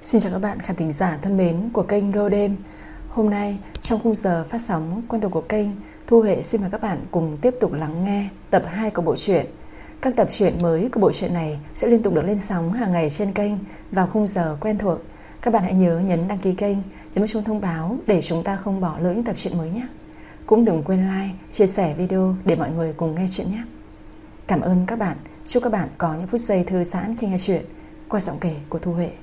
Xin chào các bạn khán thính giả thân mến của kênh Rô Đêm. Hôm nay trong khung giờ phát sóng quen thuộc của kênh, Thu Huệ xin mời các bạn cùng tiếp tục lắng nghe tập 2 của bộ truyện. Các tập truyện mới của bộ truyện này sẽ liên tục được lên sóng hàng ngày trên kênh vào khung giờ quen thuộc. Các bạn hãy nhớ nhấn đăng ký kênh, nhấn chuông thông báo để chúng ta không bỏ lỡ những tập truyện mới nhé. Cũng đừng quên like, chia sẻ video để mọi người cùng nghe chuyện nhé. Cảm ơn các bạn. Chúc các bạn có những phút giây thư giãn khi nghe chuyện qua giọng kể của Thu Huệ.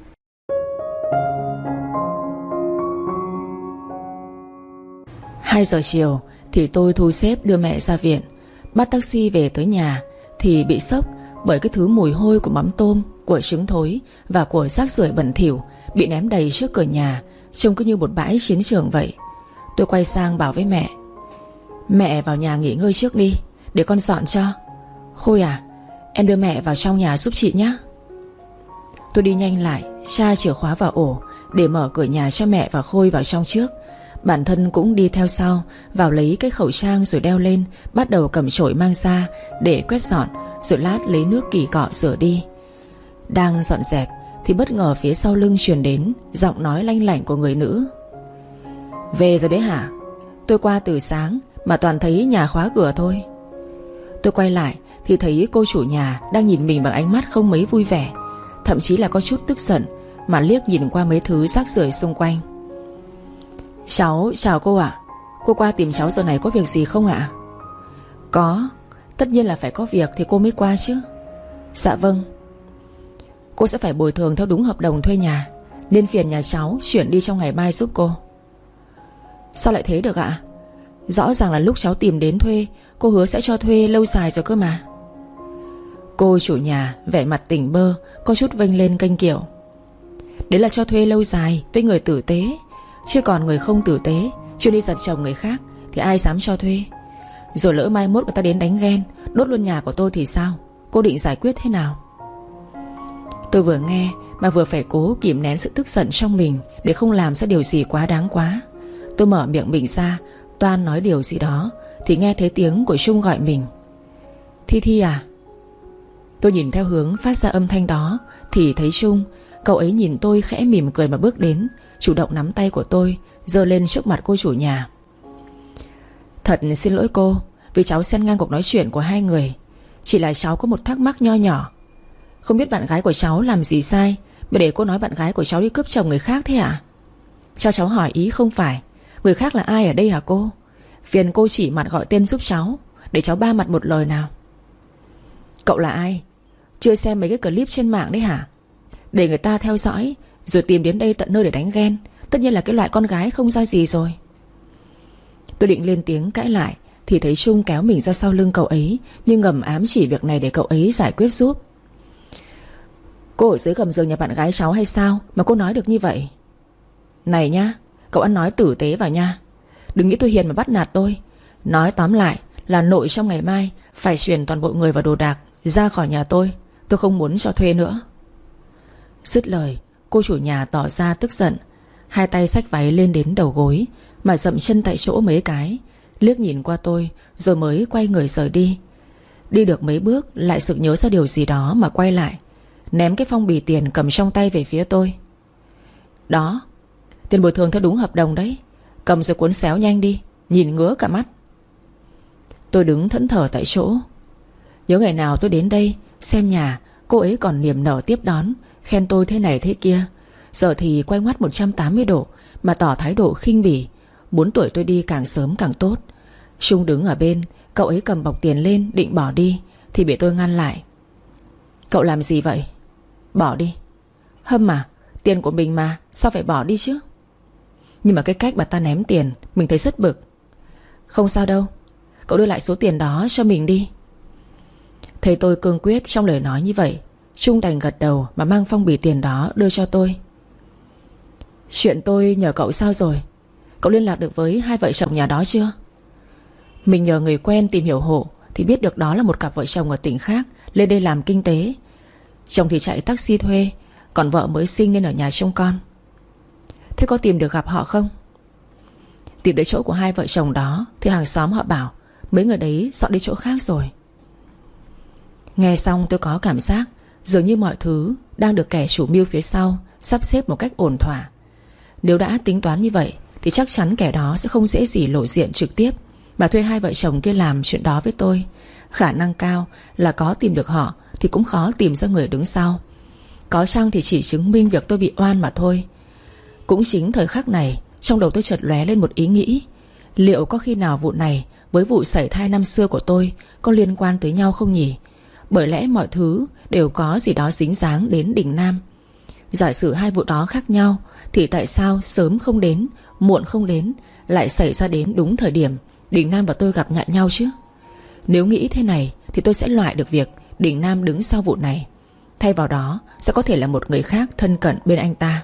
2 giờ chiều thì tôi thu xếp đưa mẹ ra viện. Bắt taxi về tới nhà thì bị sốc bởi cái thứ mùi hôi của mắm tôm, của trứng thối và của rác rưởi bẩn thỉu bị ném đầy trước cửa nhà, trông cứ như một bãi chiến trường vậy. Tôi quay sang bảo với mẹ: "Mẹ vào nhà nghỉ ngơi trước đi, để con dọn cho." "Khôi à, em đưa mẹ vào trong nhà giúp chị nhé." Tôi đi nhanh lại, tra chìa khóa vào ổ để mở cửa nhà cho mẹ và Khôi vào trong trước. Bản thân cũng đi theo sau, vào lấy cái khẩu trang rồi đeo lên, bắt đầu cầm chổi mang ra để quét dọn, rồi lát lấy nước kỳ cọ rửa đi. Đang dọn dẹp thì bất ngờ phía sau lưng truyền đến giọng nói lanh lảnh của người nữ: "Về rồi đấy hả? Tôi qua từ sáng mà toàn thấy nhà khóa cửa thôi." Tôi quay lại thì thấy cô chủ nhà đang nhìn mình bằng ánh mắt không mấy vui vẻ, thậm chí là có chút tức giận, mà liếc nhìn qua mấy thứ rác rưởi xung quanh. "Cháu chào cô ạ. Cô qua tìm cháu giờ này có việc gì không ạ?" "Có, tất nhiên là phải có việc thì cô mới qua chứ." "Dạ vâng." "Cô sẽ phải bồi thường theo đúng hợp đồng thuê nhà, nên phiền nhà cháu chuyển đi trong ngày mai giúp cô." "Sao lại thế được ạ? Rõ ràng là lúc cháu tìm đến thuê, cô hứa sẽ cho thuê lâu dài rồi cơ mà." Cô chủ nhà vẻ mặt tỉnh bơ, có chút vênh lên kênh kiểu: "Đấy là cho thuê lâu dài với người tử tế, chứ còn người không tử tế chuyên đi giật chồng người khác thì ai dám cho thuê. Rồi lỡ mai mốt người ta đến đánh ghen, đốt luôn nhà của tôi thì sao? Cô định giải quyết thế nào?" Tôi vừa nghe mà vừa phải cố kìm nén sự tức giận trong mình để không làm ra điều gì quá đáng quá. Tôi mở miệng mình ra toan nói điều gì đó thì nghe thấy tiếng của Trung gọi mình: "Thi Thi à?" Tôi nhìn theo hướng phát ra âm thanh đó thì thấy Trung. Cậu ấy nhìn tôi khẽ mỉm cười mà bước đến, chủ động nắm tay của tôi giơ lên trước mặt cô chủ nhà. "Thật xin lỗi cô vì cháu xen ngang cuộc nói chuyện của hai người. Chỉ là cháu có một thắc mắc nho nhỏ. Không biết bạn gái của cháu làm gì sai mà để cô nói bạn gái của cháu đi cướp chồng người khác thế ạ? Cho cháu hỏi ý không phải người khác là ai ở đây hả cô? Phiền cô chỉ mặt gọi tên giúp cháu, để cháu ba mặt một lời nào." "Cậu là ai? Chưa xem mấy cái clip trên mạng đấy hả? Để người ta theo dõi rồi tìm đến đây tận nơi để đánh ghen. Tất nhiên là cái loại con gái không ra gì rồi." Tôi định lên tiếng cãi lại thì thấy Trung kéo mình ra sau lưng cậu ấy, nhưng ngầm ám chỉ việc này để cậu ấy giải quyết giúp. "Cô ở dưới gầm giường nhà bạn gái cháu hay sao mà cô nói được như vậy?" "Này nhá, cậu ăn nói tử tế vào nha. Đừng nghĩ tôi hiền mà bắt nạt tôi. Nói tóm lại là nội trong ngày mai phải chuyển toàn bộ người và đồ đạc ra khỏi nhà tôi. Tôi không muốn cho thuê nữa." Dứt lời, cô chủ nhà tỏ ra tức giận, hai tay xách váy lên đến đầu gối mà dậm chân tại chỗ mấy cái, liếc nhìn qua tôi rồi mới quay người rời đi. Đi được mấy bước lại sực nhớ ra điều gì đó mà quay lại, ném cái phong bì tiền cầm trong tay về phía tôi. "Đó, tiền bồi thường theo đúng hợp đồng đấy. Cầm rồi cuốn xéo nhanh đi, nhìn ngứa cả mắt." Tôi đứng thẫn thờ tại chỗ. Nhớ ngày nào tôi đến đây xem nhà, cô ấy còn niềm nở tiếp đón, khen tôi thế này thế kia. Giờ thì quay ngoắt 180 độ mà tỏ thái độ khinh bỉ, muốn đuổi tôi đi càng sớm càng tốt. Trung đứng ở bên, cậu ấy cầm bọc tiền lên định bỏ đi thì bị tôi ngăn lại. "Cậu làm gì vậy? Bỏ đi." "Hâm à, tiền của mình mà, sao phải bỏ đi chứ?" Nhưng mà cái cách bà ta ném tiền mình thấy rất bực. "Không sao đâu, cậu đưa lại số tiền đó cho mình đi." Thấy tôi cương quyết trong lời nói như vậy, Trung đành gật đầu mà mang phong bì tiền đó đưa cho tôi. "Chuyện tôi nhờ cậu sao rồi? Cậu liên lạc được với hai vợ chồng nhà đó chưa?" Mình nhờ người quen tìm hiểu hộ thì biết được đó là một cặp vợ chồng ở tỉnh khác lên đây làm kinh tế. Chồng thì chạy taxi thuê, còn vợ mới sinh nên ở nhà trông con. "Thế có tìm được gặp họ không?" "Tìm đến chỗ của hai vợ chồng đó thì hàng xóm họ bảo mấy người đấy dọn đi chỗ khác rồi." Nghe xong tôi có cảm giác dường như mọi thứ đang được kẻ chủ mưu phía sau sắp xếp một cách ổn thỏa. Nếu đã tính toán như vậy thì chắc chắn kẻ đó sẽ không dễ gì lộ diện trực tiếp mà thuê hai vợ chồng kia làm chuyện đó với tôi. Khả năng cao là có tìm được họ thì cũng khó tìm ra người đứng sau. Có chăng thì chỉ chứng minh việc tôi bị oan mà thôi. Cũng chính thời khắc này, trong đầu tôi chợt lóe lên một ý nghĩ. Liệu có khi nào vụ này với vụ sảy thai năm xưa của tôi có liên quan tới nhau không nhỉ? Bởi lẽ mọi thứ đều có gì đó dính dáng đến Đình Nam. Giả sử hai vụ đó khác nhau thì tại sao sớm không đến, muộn không đến, lại xảy ra đến đúng thời điểm Đình Nam và tôi gặp lại nhau chứ? Nếu nghĩ thế này thì tôi sẽ loại được việc Đình Nam đứng sau vụ này. Thay vào đó sẽ có thể là một người khác thân cận bên anh ta.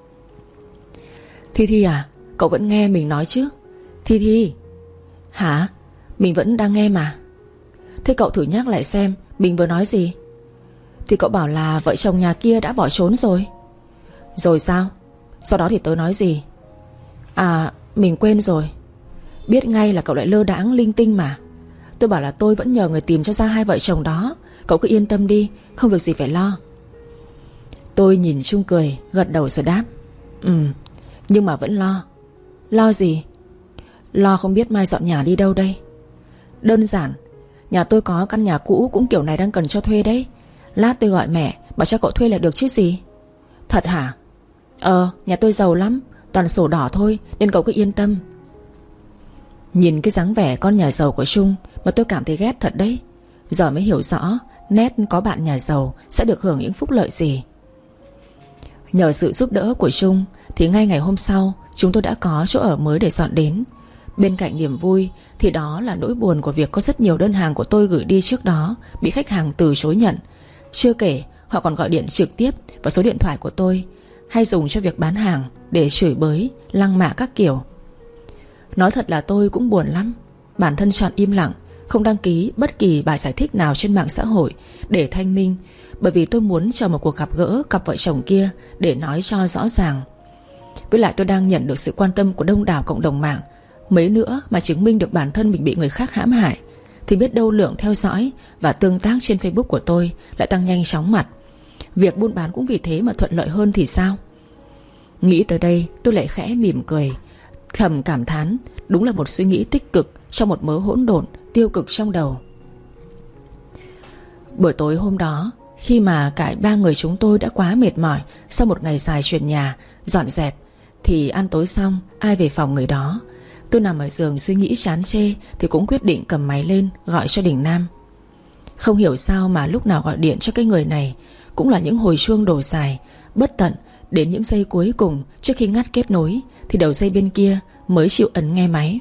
Thi Thi à, cậu vẫn nghe mình nói chứ? Thi Thi. Hả? Mình vẫn đang nghe mà. Thế cậu thử nhắc lại xem mình vừa nói gì. Thì cậu bảo là vợ chồng nhà kia đã bỏ trốn rồi. Rồi sao? Sau đó thì tớ nói gì? À, mình quên rồi. Biết ngay là cậu lại lơ đãng linh tinh mà. Tôi bảo là tôi vẫn nhờ người tìm cho ra hai vợ chồng đó. Cậu cứ yên tâm đi, không việc gì phải lo. Tôi nhìn Trung cười, gật đầu rồi đáp. Nhưng mà vẫn lo. Lo gì? Lo không biết mai dọn nhà đi đâu đây. Đơn giản, nhà tôi có căn nhà cũ cũng kiểu này đang cần cho thuê đấy. Lát tôi gọi mẹ bảo cho cậu thuê là được chứ gì. Thật hả? Nhà tôi giàu lắm, toàn sổ đỏ thôi, nên cậu cứ yên tâm. Nhìn cái dáng vẻ con nhà giàu của Trung mà tôi cảm thấy ghét thật đấy. Giờ mới hiểu rõ nét có bạn nhà giàu sẽ được hưởng những phúc lợi gì. Nhờ sự giúp đỡ của Trung thì ngay ngày hôm sau chúng tôi đã có chỗ ở mới để dọn đến. Bên cạnh niềm vui thì đó là nỗi buồn của việc có rất nhiều đơn hàng của tôi gửi đi trước đó bị khách hàng từ chối nhận. Chưa kể họ còn gọi điện trực tiếp vào số điện thoại của tôi, hay dùng cho việc bán hàng để chửi bới, lăng mạ các kiểu. Nói thật là tôi cũng buồn lắm. Bản thân chọn im lặng, không đăng ký bất kỳ bài giải thích nào trên mạng xã hội để thanh minh, bởi vì tôi muốn chờ một cuộc gặp gỡ cặp vợ chồng kia để nói cho rõ ràng. Với lại tôi đang nhận được sự quan tâm của đông đảo cộng đồng mạng. Mấy nữa mà chứng minh được bản thân mình bị người khác hãm hại thì biết đâu lượng theo dõi và tương tác trên Facebook của tôi lại tăng nhanh chóng mặt. Việc buôn bán cũng vì thế mà thuận lợi hơn thì sao? Nghĩ tới đây tôi lại khẽ mỉm cười, thầm cảm thán đúng là một suy nghĩ tích cực trong một mớ hỗn độn tiêu cực trong đầu. Buổi tối hôm đó, khi mà cả ba người chúng tôi đã quá mệt mỏi sau một ngày dài chuyển nhà, dọn dẹp, thì ăn tối xong ai về phòng người đó. Tôi nằm ở giường suy nghĩ chán chê thì cũng quyết định cầm máy lên gọi cho Đình Nam. Không hiểu sao mà lúc nào gọi điện cho cái người này cũng là những hồi chuông đổ dài, bất tận, đến những giây cuối cùng trước khi ngắt kết nối thì đầu dây bên kia mới chịu ấn nghe máy.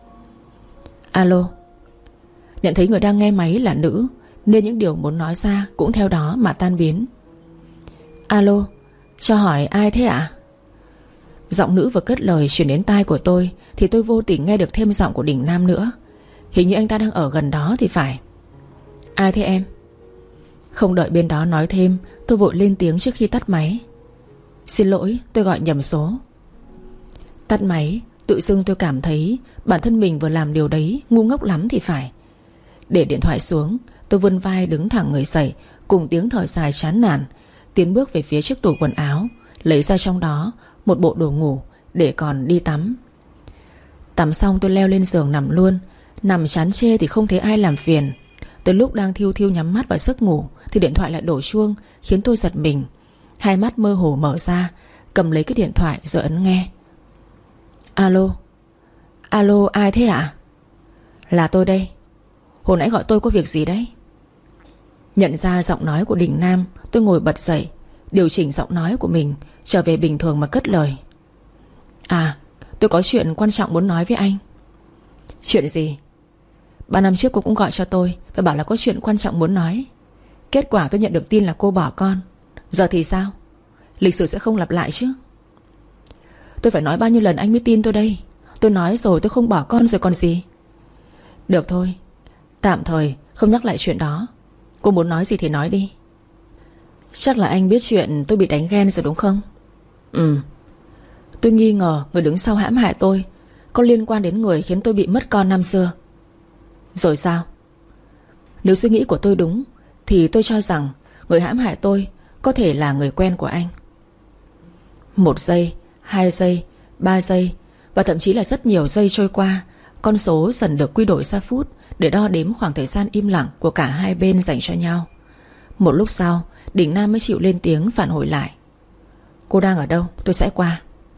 Alo. Nhận thấy người đang nghe máy là nữ nên những điều muốn nói ra cũng theo đó mà tan biến. Alo, cho hỏi ai thế ạ? Giọng nữ vừa cất lời chuyển đến tai của tôi thì tôi vô tình nghe được thêm giọng của Đình Nam nữa. Hình như anh ta đang ở gần đó thì phải. Ai thế em? Không đợi bên đó nói thêm, tôi vội lên tiếng trước khi tắt máy. Xin lỗi, tôi gọi nhầm số. Tắt máy, tự dưng tôi cảm thấy bản thân mình vừa làm điều đấy ngu ngốc lắm thì phải. Để điện thoại xuống, tôi vươn vai đứng thẳng người dậy, cùng tiếng thở dài chán nản, tiến bước về phía chiếc tủ quần áo, lấy ra trong đó một bộ đồ ngủ để còn đi tắm. Tắm xong tôi leo lên giường nằm luôn. Nằm chán chê thì không thấy ai làm phiền. Tới lúc đang thiu thiu nhắm mắt vào giấc ngủ thì điện thoại lại đổ chuông, khiến tôi giật mình. Hai mắt mơ hồ mở ra, cầm lấy cái điện thoại rồi ấn nghe. Alo. Alo, ai thế ạ? Là tôi đây. Hồi nãy gọi tôi có việc gì đấy? Nhận ra giọng nói của Đình Nam, tôi ngồi bật dậy, điều chỉnh giọng nói của mình trở về bình thường mà cất lời. À, tôi có chuyện quan trọng muốn nói với anh. Chuyện gì? 3 năm trước cô cũng gọi cho tôi và bảo là có chuyện quan trọng muốn nói. Kết quả tôi nhận được tin là cô bỏ con. Giờ thì sao? Lịch sử sẽ không lặp lại chứ? Tôi phải nói bao nhiêu lần anh mới tin tôi đây? Tôi nói rồi, tôi không bỏ con rồi còn gì. Được thôi, tạm thời không nhắc lại chuyện đó. Cô muốn nói gì thì nói đi. Chắc là anh biết chuyện tôi bị đánh ghen rồi đúng không? Tôi nghi ngờ người đứng sau hãm hại tôi có liên quan đến người khiến tôi bị mất con năm xưa. Rồi sao? Nếu suy nghĩ của tôi đúng thì tôi cho rằng người hãm hại tôi có thể là người quen của anh. 1 giây, 2 giây, 3 giây và thậm chí là rất nhiều giây trôi qua. Con số dần được quy đổi ra phút để đo đếm khoảng thời gian im lặng của cả hai bên dành cho nhau. Một lúc sau, Đình Nam mới chịu lên tiếng phản hồi lại. Cô đang ở đâu? Tôi sẽ qua.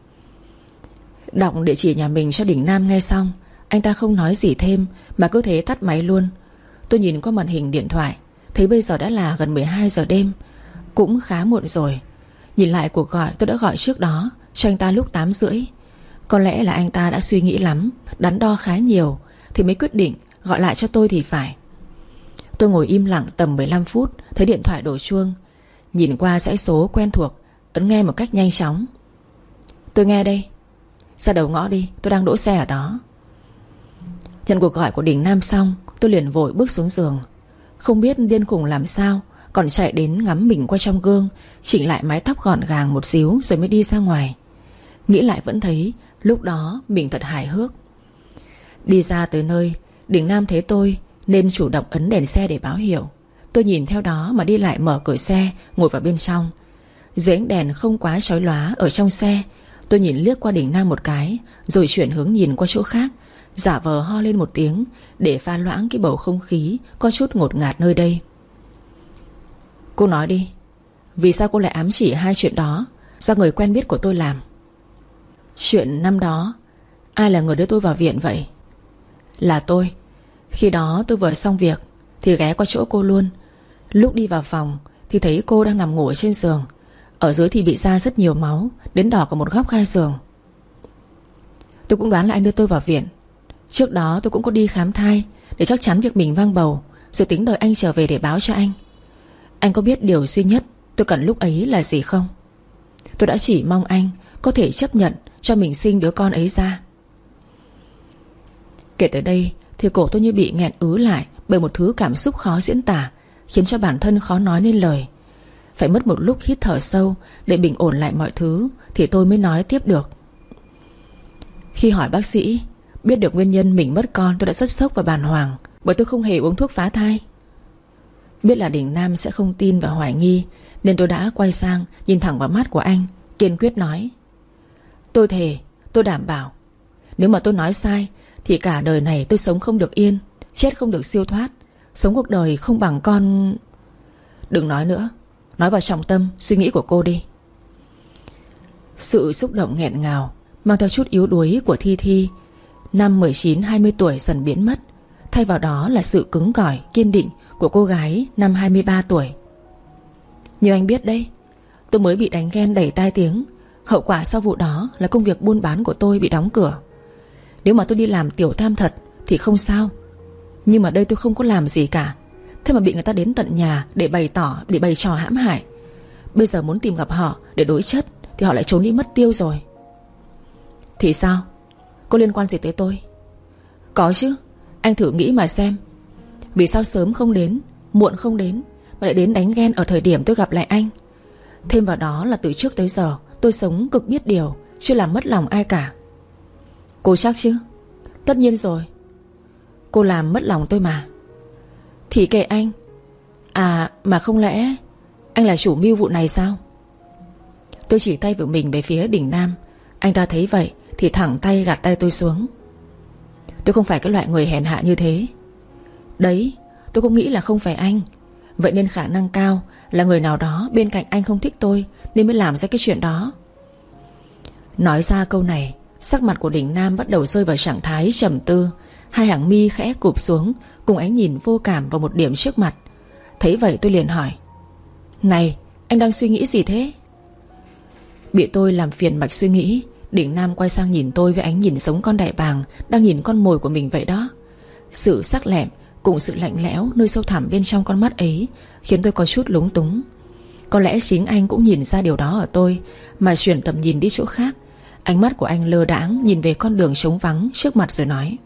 Đọc địa chỉ nhà mình cho Đình Nam nghe xong, anh ta không nói gì thêm mà cứ thế tắt máy luôn. Tôi nhìn qua màn hình điện thoại, thấy bây giờ đã là gần 12 giờ đêm, cũng khá muộn rồi. Nhìn lại cuộc gọi tôi đã gọi trước đó cho anh ta lúc 8 rưỡi. Có lẽ là anh ta đã suy nghĩ lắm, đắn đo khá nhiều thì mới quyết định gọi lại cho tôi thì phải. Tôi ngồi im lặng tầm 15 phút, thấy điện thoại đổ chuông. Nhìn qua dãy số quen thuộc, ấn nghe một cách nhanh chóng. Tôi nghe đây. Ra đầu ngõ đi, tôi đang đỗ xe ở đó. Nhận cuộc gọi của Đình Nam xong, tôi liền vội bước xuống giường. Không biết điên khùng làm sao, còn chạy đến ngắm mình qua trong gương, chỉnh lại mái tóc gọn gàng một xíu rồi mới đi ra ngoài. Nghĩ lại vẫn thấy lúc đó mình thật hài hước. Đi ra tới nơi, Đình Nam thấy tôi nên chủ động ấn đèn xe để báo hiệu. Tôi nhìn theo đó mà đi lại mở cửa xe, ngồi vào bên trong. Dưới ánh đèn không quá chói lóa ở trong xe, tôi nhìn liếc qua Đình Nam một cái, rồi chuyển hướng nhìn qua chỗ khác, giả vờ ho lên một tiếng để pha loãng cái bầu không khí có chút ngột ngạt nơi đây. Cô nói đi, vì sao cô lại ám chỉ hai chuyện đó do người quen biết của tôi làm? Chuyện năm đó, ai là người đưa tôi vào viện vậy? Là tôi. Khi đó tôi vừa xong việc thì ghé qua chỗ cô luôn. Lúc đi vào phòng thì thấy cô đang nằm ngủ ở trên giường. Ở dưới thì bị ra rất nhiều máu, đến đỏ cả một góc khai giường. Tôi cũng đoán là anh đưa tôi vào viện. Trước đó tôi cũng có đi khám thai để chắc chắn việc mình mang bầu, rồi tính đợi anh trở về để báo cho anh. Anh có biết điều duy nhất tôi cần lúc ấy là gì không? Tôi đã chỉ mong anh có thể chấp nhận cho mình sinh đứa con ấy ra. Kể tới đây thì cổ tôi như bị nghẹn ứ lại bởi một thứ cảm xúc khó diễn tả, khiến cho bản thân khó nói nên lời. Phải mất một lúc hít thở sâu để bình ổn lại mọi thứ thì tôi mới nói tiếp được. Khi hỏi bác sĩ biết được nguyên nhân mình mất con, tôi đã rất sốc và bàng hoàng, bởi tôi không hề uống thuốc phá thai. Biết là Đình Nam sẽ không tin và hoài nghi, nên tôi đã quay sang nhìn thẳng vào mắt của anh, kiên quyết nói: Tôi thề, tôi đảm bảo, nếu mà tôi nói sai thì cả đời này tôi sống không được yên, chết không được siêu thoát, sống cuộc đời không bằng con. Đừng nói nữa, nói vào trọng tâm suy nghĩ của cô đi. Sự xúc động nghẹn ngào mang theo chút yếu đuối của Thi Thi năm 19-20 tuổi dần biến mất, thay vào đó là sự cứng cỏi, kiên định của cô gái năm 23 tuổi. Như anh biết đấy, tôi mới bị đánh ghen đầy tai tiếng. Hậu quả sau vụ đó là công việc buôn bán của tôi bị đóng cửa. Nếu mà tôi đi làm tiểu tam thật thì không sao, nhưng mà đây tôi không có làm gì cả. Thế mà bị người ta đến tận nhà để bày trò hãm hại. Bây giờ muốn tìm gặp họ để đối chất thì họ lại trốn đi mất tiêu rồi. Thì sao? Có liên quan gì tới tôi? Có chứ. Anh thử nghĩ mà xem, vì sao sớm không đến, muộn không đến mà lại đến đánh ghen ở thời điểm tôi gặp lại anh? Thêm vào đó là từ trước tới giờ tôi sống cực biết điều, chưa làm mất lòng ai cả. Cô chắc chứ? Tất nhiên rồi. Cô làm mất lòng tôi mà. Thì kệ anh. À mà không lẽ anh là chủ mưu vụ này sao? Tôi chỉ tay của mình về phía Đình Nam. Anh ta thấy vậy thì thẳng tay gạt tay tôi xuống. Tôi không phải cái loại người hèn hạ như thế. Đấy, tôi cũng nghĩ là không phải anh. Vậy nên khả năng cao là người nào đó bên cạnh anh không thích tôi, nên mới làm ra cái chuyện đó. Nói ra câu này, sắc mặt của Đình Nam bắt đầu rơi vào trạng thái trầm tư. Hai hàng mi khẽ cụp xuống, cùng ánh nhìn vô cảm vào một điểm trước mặt. Thấy vậy tôi liền hỏi: Này, anh đang suy nghĩ gì thế? Bị tôi làm phiền mạch suy nghĩ, Đình Nam quay sang nhìn tôi với ánh nhìn giống con đại bàng đang nhìn con mồi của mình vậy đó. Sự sắc lẹm cùng sự lạnh lẽo nơi sâu thẳm bên trong con mắt ấy khiến tôi có chút lúng túng. Có lẽ chính anh cũng nhìn ra điều đó ở tôi, mà chuyển tầm nhìn đi chỗ khác. Ánh mắt của anh lơ đãng nhìn về con đường trống vắng trước mặt rồi nói: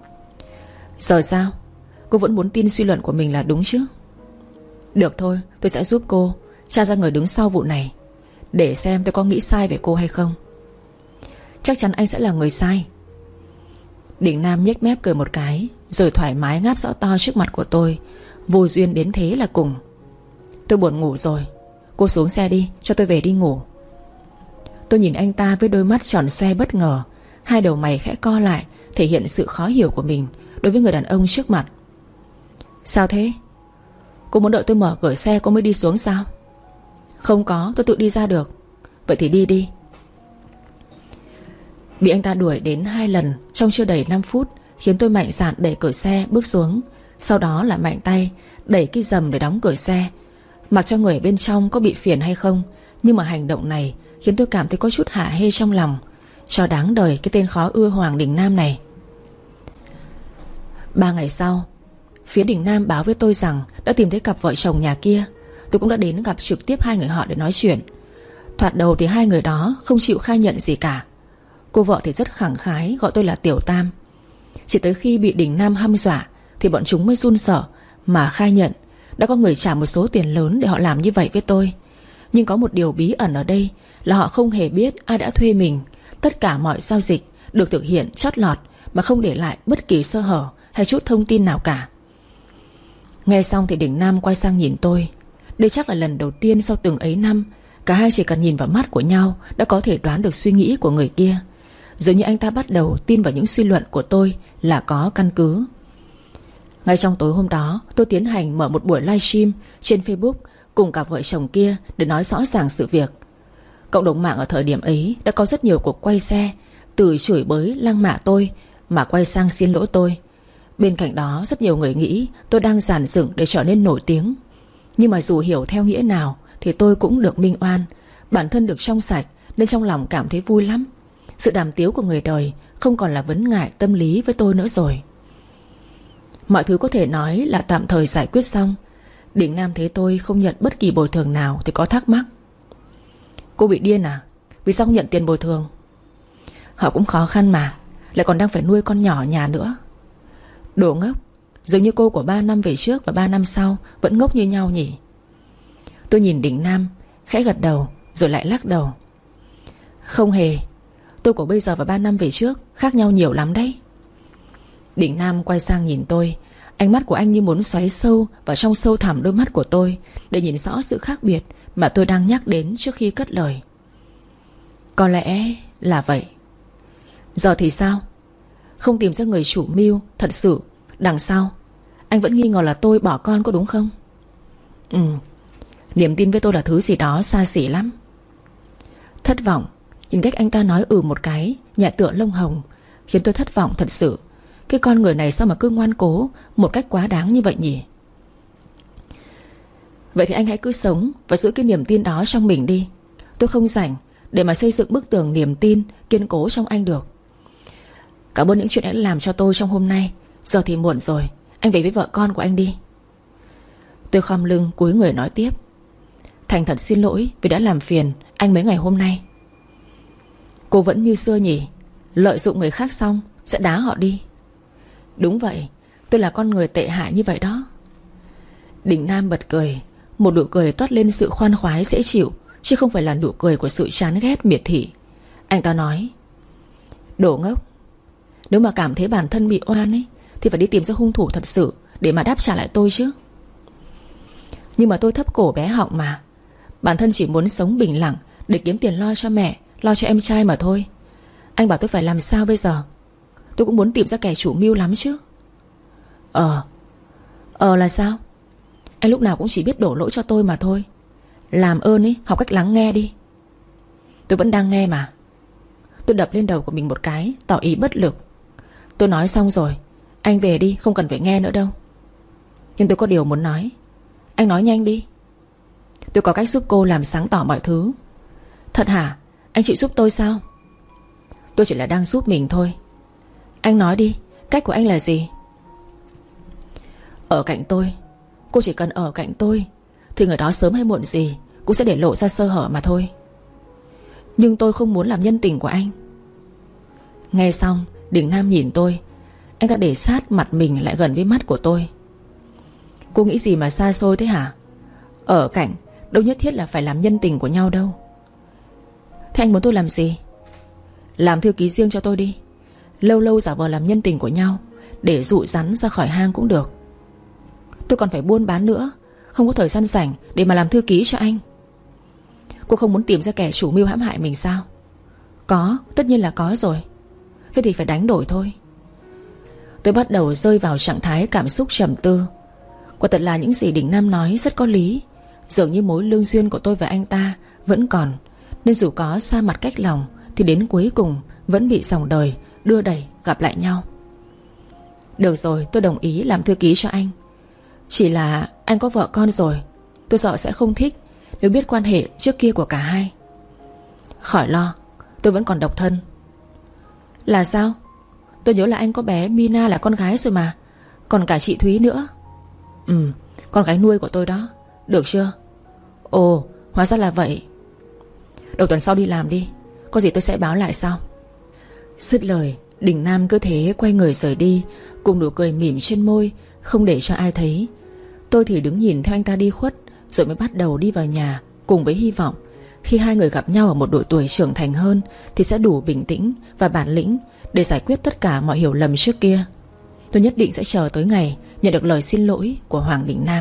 Giờ sao? Cô vẫn muốn tin suy luận của mình là đúng chứ? Được thôi, tôi sẽ giúp cô tra ra người đứng sau vụ này, để xem tôi có nghĩ sai về cô hay không. Chắc chắn anh sẽ là người sai. Đình Nam nhếch mép cười một cái, rồi thoải mái ngáp rõ to trước mặt của tôi. Vô duyên đến thế là cùng. Tôi buồn ngủ rồi, cô xuống xe đi, cho tôi về đi ngủ. Tôi nhìn anh ta với đôi mắt tròn xoe bất ngờ, hai đầu mày khẽ co lại, thể hiện sự khó hiểu của mình đối với người đàn ông trước mặt. Sao thế? Cô muốn đợi tôi mở cửa xe cô mới đi xuống sao? Không có, tôi tự đi ra được. Vậy thì đi đi. Bị anh ta đuổi đến 2 lần trong chưa đầy 5 phút khiến tôi mạnh dạn đẩy cửa xe bước xuống. Sau đó là mạnh tay đẩy cái rầm để đóng cửa xe. Mặc cho người bên trong có bị phiền hay không, nhưng mà hành động này khiến tôi cảm thấy có chút hả hê trong lòng. Cho đáng đời cái tên khó ưa Hoàng Đình Nam này. 3 ngày sau, phía Đình Nam báo với tôi rằng đã tìm thấy cặp vợ chồng nhà kia. Tôi cũng đã đến gặp trực tiếp hai người họ để nói chuyện. Thoạt đầu thì hai người đó không chịu khai nhận gì cả. Cô vợ thì rất khẳng khái gọi tôi là Tiểu Tam. Chỉ tới khi bị Đình Nam hăm dọa thì bọn chúng mới run sợ mà khai nhận đã có người trả một số tiền lớn để họ làm như vậy với tôi. Nhưng có một điều bí ẩn ở đây là họ không hề biết ai đã thuê mình. Tất cả mọi giao dịch được thực hiện chót lọt mà không để lại bất kỳ sơ hở hay chút thông tin nào cả. Nghe xong thì Đình Nam quay sang nhìn tôi. Đây chắc là lần đầu tiên sau từng ấy năm cả hai chỉ cần nhìn vào mắt của nhau đã có thể đoán được suy nghĩ của người kia. Dường như anh ta bắt đầu tin vào những suy luận của tôi là có căn cứ. Ngay trong tối hôm đó, tôi tiến hành mở một buổi livestream trên Facebook cùng cặp vợ chồng kia để nói rõ ràng sự việc. Cộng đồng mạng ở thời điểm ấy đã có rất nhiều cuộc quay xe, từ chửi bới lăng mạ tôi mà quay sang xin lỗi tôi. Bên cạnh đó rất nhiều người nghĩ tôi đang dàn dựng để trở nên nổi tiếng. Nhưng mà dù hiểu theo nghĩa nào thì tôi cũng được minh oan. Bản thân được trong sạch nên trong lòng cảm thấy vui lắm. Sự đàm tiếu của người đời không còn là vấn ngại tâm lý với tôi nữa rồi. Mọi thứ có thể nói là tạm thời giải quyết xong. Đình Nam thấy tôi không nhận bất kỳ bồi thường nào thì có thắc mắc. Cô bị điên à? Vì sao không nhận tiền bồi thường? Họ cũng khó khăn mà, lại còn đang phải nuôi con nhỏ ở nhà nữa. Đồ ngốc. Dường như cô của 3 năm về trước và 3 năm sau vẫn ngốc như nhau nhỉ. Tôi nhìn Đình Nam khẽ gật đầu rồi lại lắc đầu. Không hề. Tôi của bây giờ và 3 năm về trước khác nhau nhiều lắm đấy. Đình Nam quay sang nhìn tôi. Ánh mắt của anh như muốn xoáy sâu vào trong sâu thẳm đôi mắt của tôi để nhìn rõ sự khác biệt mà tôi đang nhắc đến trước khi cất lời. Có lẽ là vậy. Giờ thì sao? Không tìm ra người chủ mưu thật sự đằng sau. Anh vẫn nghi ngờ là tôi bỏ con có đúng không? Niềm tin với tôi là thứ gì đó xa xỉ lắm. Thất vọng. Nhìn cách anh ta nói một cái nhẹ tựa lông hồng khiến tôi thất vọng thật sự. Cái con người này sao mà cứ ngoan cố một cách quá đáng như vậy nhỉ? Vậy thì anh hãy cứ sống và giữ cái niềm tin đó trong mình đi. Tôi không rảnh để mà xây dựng bức tường niềm tin kiên cố trong anh được. Cảm ơn những chuyện anh đã làm cho tôi trong hôm nay. Giờ thì muộn rồi, anh về với vợ con của anh đi. Tôi khom lưng cúi người nói tiếp. Thành thật xin lỗi vì đã làm phiền anh mấy ngày hôm nay. Cô vẫn như xưa nhỉ? Lợi dụng người khác xong sẽ đá họ đi. Đúng vậy, tôi là con người tệ hại như vậy đó. Đình Nam bật cười. Một nụ cười toát lên sự khoan khoái dễ chịu, chứ không phải là nụ cười của sự chán ghét miệt thị. Anh ta nói. Đồ ngốc. Nếu mà cảm thấy bản thân bị oan ấy thì phải đi tìm ra hung thủ thật sự để mà đáp trả lại tôi chứ. Nhưng mà tôi thấp cổ bé họng mà. Bản thân chỉ muốn sống bình lặng để kiếm tiền lo cho mẹ, lo cho em trai mà thôi. Anh bảo tôi phải làm sao bây giờ? Tôi cũng muốn tìm ra kẻ chủ mưu lắm chứ. Là sao? Anh lúc nào cũng chỉ biết đổ lỗi cho tôi mà thôi. Làm ơn ấy, học cách lắng nghe đi. Tôi vẫn đang nghe mà. Tôi đập lên đầu của mình một cái, tỏ ý bất lực. Tôi nói xong rồi, anh về đi, không cần phải nghe nữa đâu. Nhưng tôi có điều muốn nói. Anh nói nhanh đi. Tôi có cách giúp cô làm sáng tỏ mọi thứ. Thật hả? Anh chịu giúp tôi sao? Tôi chỉ là đang giúp mình thôi. Anh nói đi, cách của anh là gì? Ở cạnh tôi. Cô chỉ cần ở cạnh tôi thì người đó sớm hay muộn gì cũng sẽ để lộ ra sơ hở mà thôi. Nhưng tôi không muốn làm nhân tình của anh. Nghe xong, Đình Nam nhìn tôi. Anh ta để sát mặt mình lại gần với mắt của tôi. Cô nghĩ gì mà xa xôi thế hả? Ở cạnh đâu nhất thiết là phải làm nhân tình của nhau đâu. Thế anh muốn tôi làm gì? Làm thư ký riêng cho tôi đi. Lâu lâu giả vờ làm nhân tình của nhau để dụ rắn ra khỏi hang cũng được. Tôi còn phải buôn bán nữa, không có thời gian rảnh để mà làm thư ký cho anh. Cô không muốn tìm ra kẻ chủ mưu hãm hại mình sao? Có, tất nhiên là có rồi. Thế thì phải đánh đổi thôi. Tôi bắt đầu rơi vào trạng thái cảm xúc trầm tư. Quả thật là những gì Đình Nam nói rất có lý. Dường như mối lương duyên của tôi và anh ta vẫn còn, nên dù có xa mặt cách lòng thì đến cuối cùng vẫn bị dòng đời đưa đẩy gặp lại nhau. Được rồi, tôi đồng ý làm thư ký cho anh. Chỉ là anh có vợ con rồi, tôi sợ sẽ không thích nếu biết quan hệ trước kia của cả hai. Khỏi lo, tôi vẫn còn độc thân. Là sao? Tôi nhớ là anh có bé Mina là con gái rồi mà. Còn cả chị Thúy nữa. Con gái nuôi của tôi đó. Được chưa? Ồ, hóa ra là vậy. Đầu tuần sau đi làm đi, có gì tôi sẽ báo lại sau. Dứt lời, Đình Nam cứ thế quay người rời đi, cùng nụ cười mỉm trên môi, không để cho ai thấy. Tôi thì đứng nhìn theo anh ta đi khuất, rồi mới bắt đầu đi vào nhà, cùng với hy vọng khi hai người gặp nhau ở một độ tuổi trưởng thành hơn thì sẽ đủ bình tĩnh và bản lĩnh để giải quyết tất cả mọi hiểu lầm trước kia. Tôi nhất định sẽ chờ tới ngày nhận được lời xin lỗi của Hoàng Đình Nam.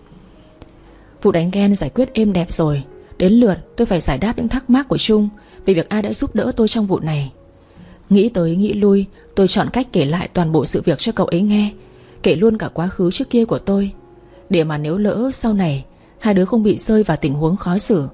Vụ đánh ghen giải quyết êm đẹp rồi. Đến lượt tôi phải giải đáp những thắc mắc của Trung về việc ai đã giúp đỡ tôi trong vụ này. Nghĩ tới nghĩ lui, tôi chọn cách kể lại toàn bộ sự việc cho cậu ấy nghe, kể luôn cả quá khứ trước kia của tôi, để mà nếu lỡ sau này hai đứa không bị rơi vào tình huống khó xử.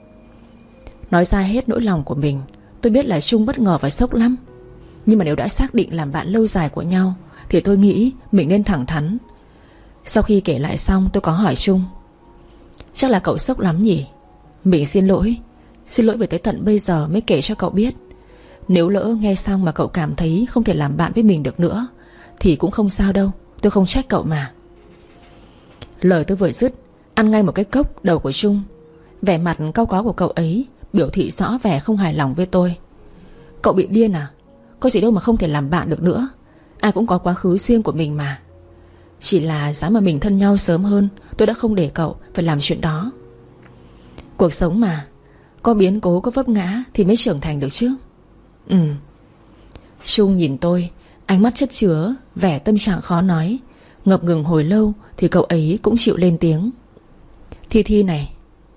Nói ra hết nỗi lòng của mình, tôi biết là Trung bất ngờ và sốc lắm. Nhưng mà nếu đã xác định làm bạn lâu dài của nhau thì tôi nghĩ mình nên thẳng thắn. Sau khi kể lại xong, tôi có hỏi Trung: chắc là cậu sốc lắm nhỉ? Mình xin lỗi về tới tận bây giờ mới kể cho cậu biết. Nếu lỡ nghe xong mà cậu cảm thấy không thể làm bạn với mình được nữa thì cũng không sao đâu, tôi không trách cậu mà. Lời tôi vừa dứt, ăn ngay một cái cốc đầu của Trung. Vẻ mặt cau có của cậu ấy biểu thị rõ vẻ không hài lòng với tôi. Cậu bị điên à? Có gì đâu mà không thể làm bạn được nữa. Ai cũng có quá khứ riêng của mình mà. Chỉ là giá mà mình thân nhau sớm hơn, tôi đã không để cậu phải làm chuyện đó. Cuộc sống mà, có biến cố có vấp ngã thì mới trưởng thành được chứ. Trung nhìn tôi, ánh mắt chất chứa vẻ tâm trạng khó nói. Ngập ngừng hồi lâu thì cậu ấy cũng chịu lên tiếng. Thi này.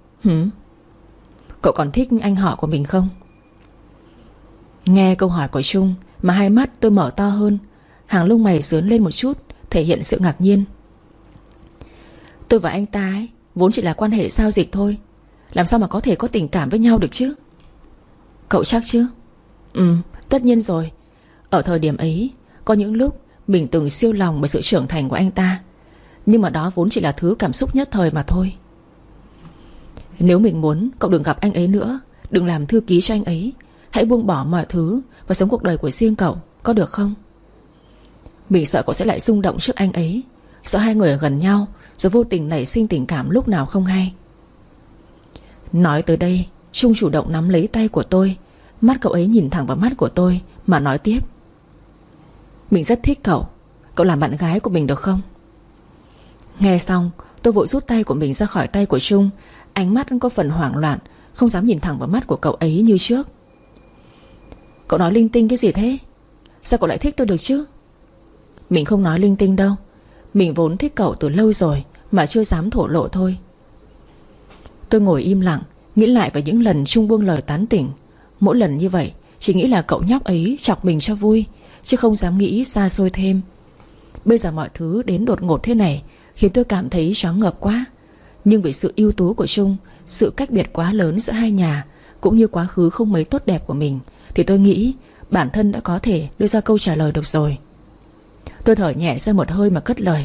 Cậu còn thích anh họ của mình không? Nghe câu hỏi của Trung mà hai mắt tôi mở to hơn, hàng lông mày rướn lên một chút, thể hiện sự ngạc nhiên. Tôi và anh ta ấy vốn chỉ là quan hệ giao dịch thôi, làm sao mà có thể có tình cảm với nhau được chứ? Cậu chắc chứ? Tất nhiên rồi. Ở thời điểm ấy, có những lúc mình từng siêu lòng bởi sự trưởng thành của anh ta, nhưng mà đó vốn chỉ là thứ cảm xúc nhất thời mà thôi. Nếu mình muốn cậu đừng gặp anh ấy nữa, đừng làm thư ký cho anh ấy, hãy buông bỏ mọi thứ và sống cuộc đời của riêng cậu, có được không? Mình sợ cậu sẽ lại rung động trước anh ấy, sợ hai người ở gần nhau rồi vô tình nảy sinh tình cảm lúc nào không hay. Nói tới đây, Trung chủ động nắm lấy tay của tôi. Mắt cậu ấy nhìn thẳng vào mắt của tôi mà nói tiếp: mình rất thích cậu, cậu làm bạn gái của mình được không? Nghe xong, tôi vội rút tay của mình ra khỏi tay của Trung. Ánh mắt có phần hoảng loạn, không dám nhìn thẳng vào mắt của cậu ấy như trước. Cậu nói linh tinh cái gì thế? Sao cậu lại thích tôi được chứ? Mình không nói linh tinh đâu. Mình vốn thích cậu từ lâu rồi mà chưa dám thổ lộ thôi. Tôi ngồi im lặng, nghĩ lại về những lần Trung buông lời tán tỉnh. Mỗi lần như vậy chỉ nghĩ là cậu nhóc ấy chọc mình cho vui, chứ không dám nghĩ xa xôi thêm. Bây giờ mọi thứ đến đột ngột thế này khiến tôi cảm thấy choáng ngợp quá. Nhưng vì sự ưu tú của Trung, sự cách biệt quá lớn giữa hai nhà, cũng như quá khứ không mấy tốt đẹp của mình, thì tôi nghĩ bản thân đã có thể đưa ra câu trả lời được rồi. Tôi thở nhẹ ra một hơi mà cất lời: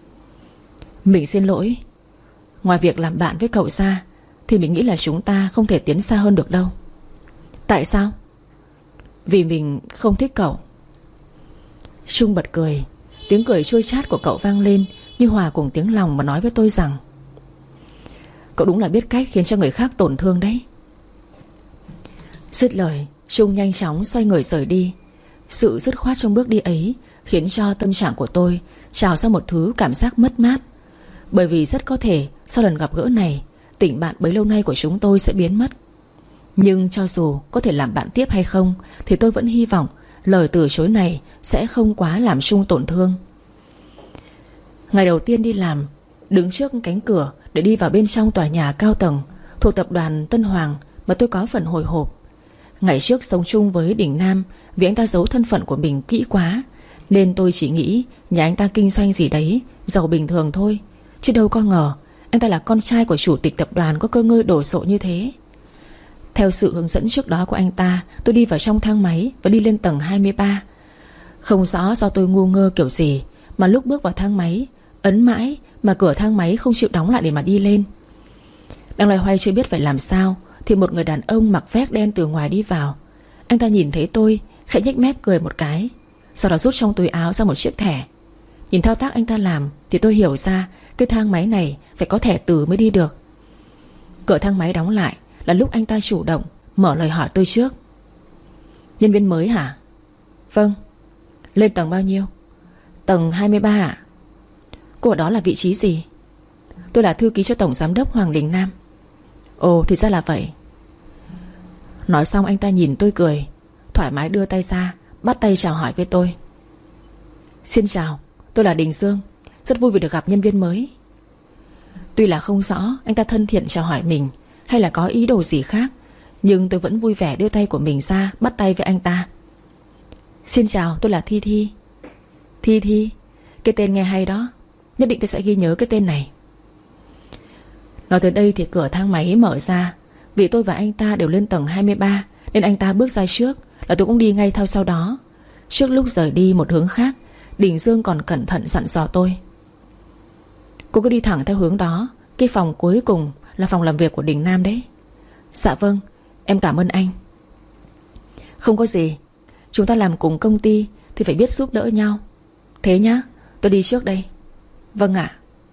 mình xin lỗi. Ngoài việc làm bạn với cậu ra thì mình nghĩ là chúng ta không thể tiến xa hơn được đâu. Tại sao? Vì mình không thích cậu. Trung bật cười. Tiếng cười chua chát của cậu vang lên như hòa cùng tiếng lòng mà nói với tôi rằng: cậu đúng là biết cách khiến cho người khác tổn thương đấy. Dứt lời, Trung nhanh chóng xoay người rời đi. Sự dứt khoát trong bước đi ấy khiến cho tâm trạng của tôi trào ra một thứ cảm giác mất mát. Bởi vì rất có thể sau lần gặp gỡ này, tình bạn bấy lâu nay của chúng tôi sẽ biến mất. Nhưng cho dù có thể làm bạn tiếp hay không thì tôi vẫn hy vọng lời từ chối này sẽ không quá làm Trung tổn thương. Ngày đầu tiên đi làm, đứng trước cánh cửa để đi vào bên trong tòa nhà cao tầng thuộc tập đoàn Tân Hoàng mà tôi có phần hồi hộp. Ngày trước sống chung với Đình Nam, vì anh ta giấu thân phận của mình kỹ quá, nên tôi chỉ nghĩ nhà anh ta kinh doanh gì đấy, giàu bình thường thôi. Chứ đâu có ngờ anh ta là con trai của chủ tịch tập đoàn có cơ ngơi đồ sộ như thế. Theo sự hướng dẫn trước đó của anh ta, tôi đi vào trong thang máy và đi lên tầng 23. Không rõ do tôi ngu ngơ kiểu gì mà lúc bước vào thang máy, ấn mãi mà cửa thang máy không chịu đóng lại để mà đi lên. Đang loay hoay chưa biết phải làm sao thì một người đàn ông mặc vest đen từ ngoài đi vào. Anh ta nhìn thấy tôi, khẽ nhếch mép cười một cái, sau đó rút trong túi áo ra một chiếc thẻ. Nhìn thao tác anh ta làm thì tôi hiểu ra cái thang máy này phải có thẻ từ mới đi được. Cửa thang máy đóng lại là lúc anh ta chủ động mở lời hỏi tôi trước. Nhân viên mới hả? Vâng. Lên tầng bao nhiêu? Tầng 23 ạ. Cô ở đó là vị trí gì? Tôi là thư ký cho Tổng Giám đốc Hoàng Đình Nam. Ồ, thì ra là vậy. Nói xong anh ta nhìn tôi cười, thoải mái đưa tay ra, bắt tay chào hỏi với tôi. Xin chào, tôi là Đình Dương, rất vui vì được gặp nhân viên mới. Tuy là không rõ anh ta thân thiện chào hỏi mình hay là có ý đồ gì khác, nhưng tôi vẫn vui vẻ đưa tay của mình ra, bắt tay với anh ta. Xin chào, tôi là Thi Thi. Thi Thi, cái tên nghe hay đó, nhất định tôi sẽ ghi nhớ cái tên này. Nói tới đây thì cửa thang máy mở ra. Vì tôi và anh ta đều lên tầng 23 nên anh ta bước ra trước là tôi cũng đi ngay theo sau đó. Trước lúc rời đi một hướng khác, Đình Dương còn cẩn thận dặn dò tôi. Cô cứ đi thẳng theo hướng đó, cái phòng cuối cùng là phòng làm việc của Đình Nam đấy. Dạ vâng, em cảm ơn anh. Không có gì, chúng ta làm cùng công ty thì phải biết giúp đỡ nhau. Thế nhá, tôi đi trước đây. Vâng ạ.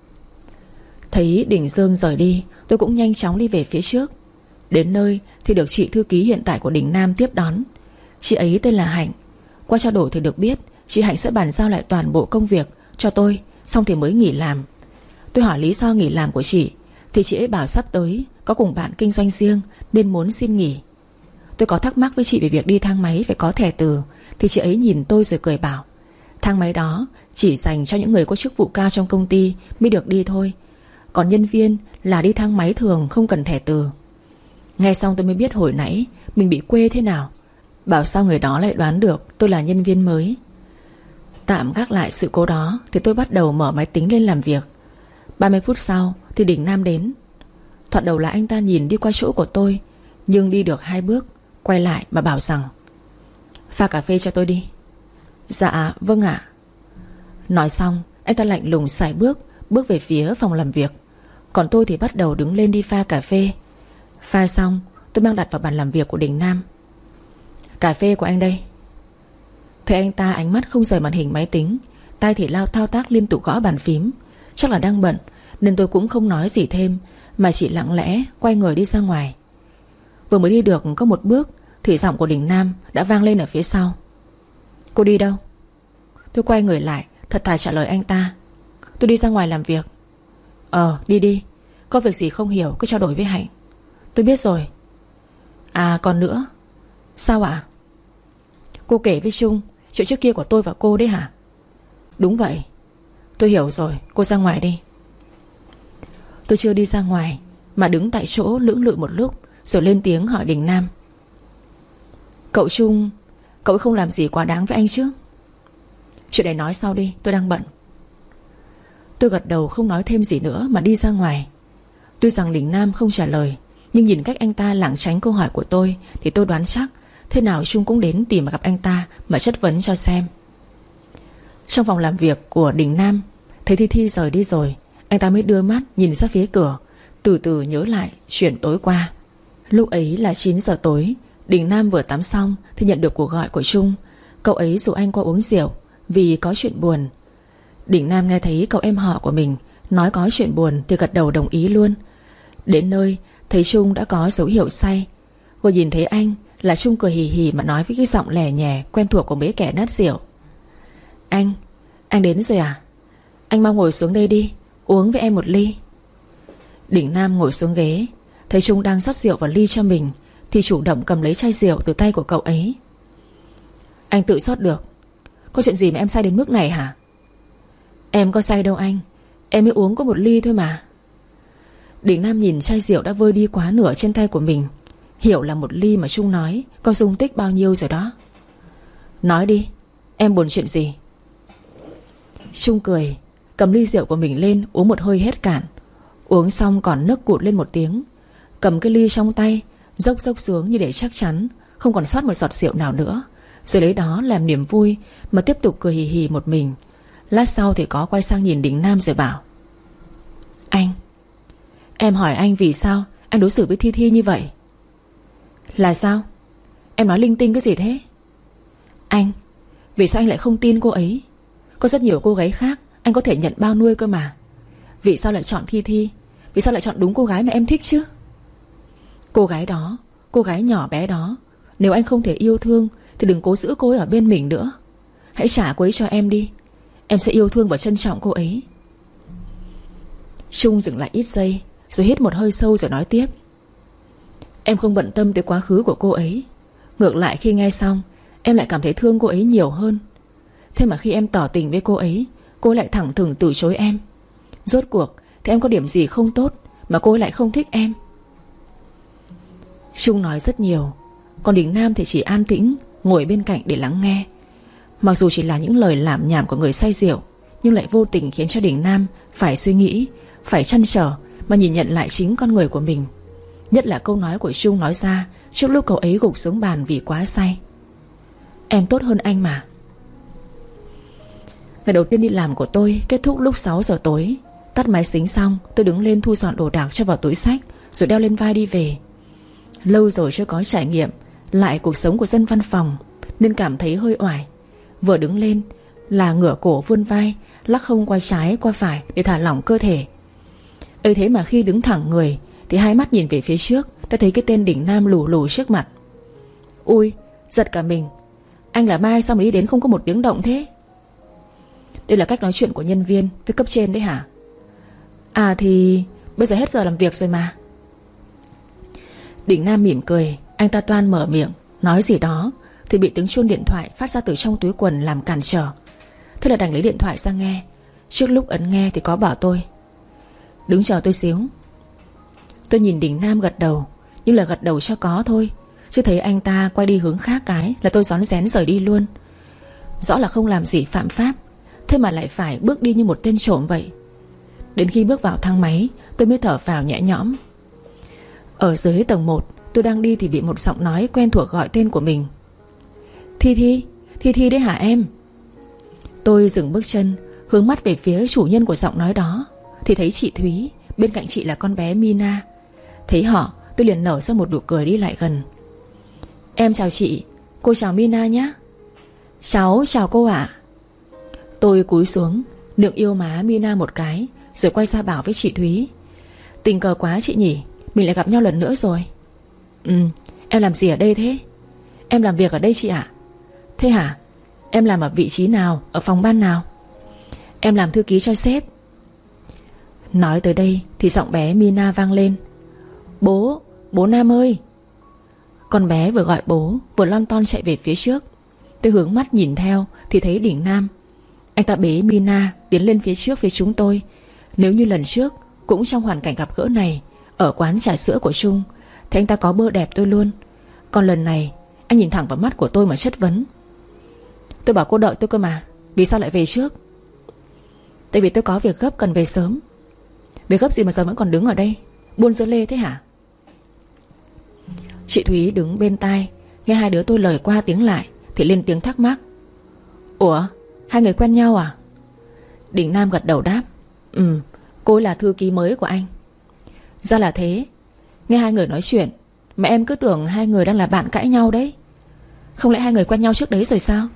Thấy Đình Dương rời đi, tôi cũng nhanh chóng đi về phía trước. Đến nơi thì được chị thư ký hiện tại của Đình Nam tiếp đón. Chị ấy tên là Hạnh. Qua trao đổi thì được biết chị Hạnh sẽ bàn giao lại toàn bộ công việc cho tôi, xong thì mới nghỉ làm. Tôi hỏi lý do nghỉ làm của chị thì chị ấy bảo sắp tới có cùng bạn kinh doanh riêng nên muốn xin nghỉ. Tôi có thắc mắc với chị về việc đi thang máy phải có thẻ từ, thì chị ấy nhìn tôi rồi cười bảo thang máy đó chỉ dành cho những người có chức vụ cao trong công ty mới được đi thôi, còn nhân viên là đi thang máy thường không cần thẻ từ. Nghe xong tôi mới biết hồi nãy mình bị quê thế nào. Bảo sao người đó lại đoán được tôi là nhân viên mới. Tạm gác lại sự cố đó thì tôi bắt đầu mở máy tính lên làm việc. 30 phút sau thì Đình Nam đến. Thoạt đầu là anh ta nhìn đi qua chỗ của tôi, nhưng đi được 2 bước quay lại mà bảo rằng pha cà phê cho tôi đi. Dạ vâng ạ. Nói xong anh ta lạnh lùng sải bước về phía phòng làm việc. Còn tôi thì bắt đầu đứng lên đi pha cà phê. Pha xong tôi mang đặt vào bàn làm việc của Đình Nam. Cà phê của anh đây. Thấy anh ta ánh mắt không rời màn hình máy tính, tay thì lao thao tác liên tục gõ bàn phím. Chắc là đang bận nên tôi cũng không nói gì thêm, mà chỉ lặng lẽ quay người đi ra ngoài. Vừa mới đi được có một bước thì giọng của Đình Nam đã vang lên ở phía sau. Cô đi đâu? Tôi quay người lại thật thà trả lời anh ta. Tôi đi ra ngoài làm việc. Đi. Có việc gì không hiểu cứ trao đổi với Hạnh. Tôi biết rồi. À còn nữa. Sao ạ? Cô kể với Trung chuyện trước kia của tôi và cô đấy hả? Đúng vậy. Tôi hiểu rồi, cô ra ngoài đi. Tôi chưa đi ra ngoài mà đứng tại chỗ lưỡng lự một lúc, rồi lên tiếng hỏi Đình Nam. Cậu Trung, cậu không làm gì quá đáng với anh chứ? Chuyện này nói sau đi, tôi đang bận. Tôi gật đầu không nói thêm gì nữa mà đi ra ngoài. Tuy rằng Đình Nam không trả lời, nhưng nhìn cách anh ta lảng tránh câu hỏi của tôi thì tôi đoán chắc thế nào Trung cũng đến tìm gặp anh ta mà chất vấn cho xem. Trong phòng làm việc của Đình Nam, thấy Thi Thi rời đi rồi, anh ta mới đưa mắt nhìn ra phía cửa, từ từ nhớ lại chuyện tối qua. Lúc ấy là 9 giờ tối. Đình Nam vừa tắm xong thì nhận được cuộc gọi của Trung. Cậu ấy rủ anh qua uống rượu vì có chuyện buồn. Đình Nam nghe thấy cậu em họ của mình nói có chuyện buồn thì gật đầu đồng ý luôn. Đến nơi thấy Trung đã có dấu hiệu say. Vừa nhìn thấy anh là Trung cười hì hì mà nói với cái giọng lè nhè quen thuộc của mấy kẻ nát rượu. Anh đến rồi à? Anh mau ngồi xuống đây đi, uống với em một ly. Đình Nam ngồi xuống ghế, thấy Trung đang rót rượu vào ly cho mình thì chủ động cầm lấy chai rượu từ tay của cậu ấy. Anh tự rót được. Có chuyện gì mà em say đến mức này hả? Em có say đâu anh, em mới uống có một ly thôi mà. Đình Nam nhìn chai rượu đã vơi đi quá nửa trên tay của mình, Hiểu là một ly mà Trung nói có dung tích bao nhiêu rồi đó. Nói đi, em buồn chuyện gì? Trung cười, cầm ly rượu của mình lên uống một hơi hết cạn. Uống xong còn nức cụt lên một tiếng. Cầm cái ly trong tay, dốc xuống như để chắc chắn không còn sót một giọt rượu nào nữa. Rồi lấy đó làm niềm vui mà tiếp tục cười hì hì một mình. Lát sau thì có quay sang nhìn Đình Nam rồi bảo: Anh, em hỏi anh vì sao anh đối xử với Thi Thi như vậy? Là sao? Em nói linh tinh cái gì thế? Anh, vì sao anh lại không tin cô ấy? Có rất nhiều cô gái khác anh có thể nhận bao nuôi cơ mà. Vì sao lại chọn Thi Thi? Vì sao lại chọn đúng cô gái mà em thích chứ? Cô gái đó, cô gái nhỏ bé đó, nếu anh không thể yêu thương thì đừng cố giữ cô ấy ở bên mình nữa. Hãy trả cô ấy cho em đi. Em sẽ yêu thương và trân trọng cô ấy. Trung dừng lại ít giây, rồi hít một hơi sâu rồi nói tiếp: Em không bận tâm tới quá khứ của cô ấy. Ngược lại khi nghe xong, em lại cảm thấy thương cô ấy nhiều hơn. Thế mà khi em tỏ tình với cô ấy lại thẳng thừng từ chối em. Rốt cuộc thì em có điểm gì không tốt mà cô ấy lại không thích em? Trung nói rất nhiều, còn Đình Nam thì chỉ an tĩnh ngồi bên cạnh để lắng nghe. Mặc dù chỉ là những lời lảm nhảm của người say rượu, nhưng lại vô tình khiến cho Đình Nam phải suy nghĩ, phải trăn trở mà nhìn nhận lại chính con người của mình. Nhất là câu nói của Trung nói ra trước lúc cậu ấy gục xuống bàn vì quá say: Em tốt hơn anh mà. Ngày đầu tiên đi làm của tôi kết thúc lúc 6 giờ tối. Tắt máy xính xong, tôi đứng lên thu dọn đồ đạc cho vào túi xách, rồi đeo lên vai đi về. Lâu rồi chưa có trải nghiệm lại cuộc sống của dân văn phòng, nên cảm thấy hơi oải. Vừa đứng lên là ngửa cổ vươn vai, lắc không qua trái qua phải để thả lỏng cơ thể. Ấy thế mà khi đứng thẳng người thì hai mắt nhìn về phía trước, đã thấy cái tên Đình Nam lù lù trước mặt. Ui, giật cả mình. Anh là Mai sao mà đi đến không có một tiếng động thế? Đây là cách nói chuyện của nhân viên với cấp trên đấy hả? À thì bây giờ hết giờ làm việc rồi mà. Đình Nam mỉm cười. Anh ta toan mở miệng nói gì đó thì bị tiếng chuông điện thoại phát ra từ trong túi quần làm cản trở. Thế là đành lấy điện thoại ra nghe. Trước lúc ấn nghe thì có bảo tôi: Đứng chờ tôi xíu. Tôi nhìn Đình Nam gật đầu, nhưng là gật đầu cho có thôi, chứ thấy anh ta quay đi hướng khác cái là tôi rón rén rời đi luôn. Rõ là không làm gì phạm pháp, thế mà lại phải bước đi như một tên trộm vậy. Đến khi bước vào thang máy, tôi mới thở phào nhẹ nhõm. Ở dưới tầng 1, tôi đang đi thì bị một giọng nói quen thuộc gọi tên của mình: Thi Thi, Thi Thi đấy hả em? Tôi dừng bước chân, hướng mắt về phía chủ nhân của giọng nói đó, thì thấy chị Thúy, bên cạnh chị là con bé Mina. Thấy họ, tôi liền nở ra một nụ cười đi lại gần. Em chào chị, cô chào Mina nhé. Cháu chào cô ạ. Tôi cúi xuống, nựng yêu má Mina một cái, rồi quay ra bảo với chị Thúy: Tình cờ quá chị nhỉ, mình lại gặp nhau lần nữa rồi. Em làm gì ở đây thế? Em làm việc ở đây chị ạ. Thế hả? Em làm ở vị trí nào, ở phòng ban nào? Em làm thư ký cho sếp. Nói tới đây thì giọng bé Mina vang lên: Bố, bố Nam ơi. Con bé vừa gọi bố vừa lon ton chạy về phía trước. Tôi hướng mắt nhìn theo thì thấy Đình Nam. Anh ta bế Mina tiến lên phía trước phía chúng tôi. Nếu như lần trước cũng trong hoàn cảnh gặp gỡ này ở quán trà sữa của Trung thì anh ta có bơ đẹp tôi luôn. Còn lần này anh nhìn thẳng vào mắt của tôi mà chất vấn. Tôi bảo cô đợi tôi cơ mà, vì sao lại về trước? Tại vì tôi có việc gấp cần về sớm. Việc gấp gì mà giờ vẫn còn đứng ở đây buôn dưa lê thế hả? Chị Thúy đứng bên tai, nghe hai đứa tôi lời qua tiếng lại thì lên tiếng thắc mắc: Ủa, hai người quen nhau à? Đình Nam gật đầu đáp: Cô ấy là thư ký mới của anh. Ra là thế. Nghe hai người nói chuyện mà em cứ tưởng hai người đang là bạn cãi nhau đấy. Không lẽ hai người quen nhau trước đấy rồi sao?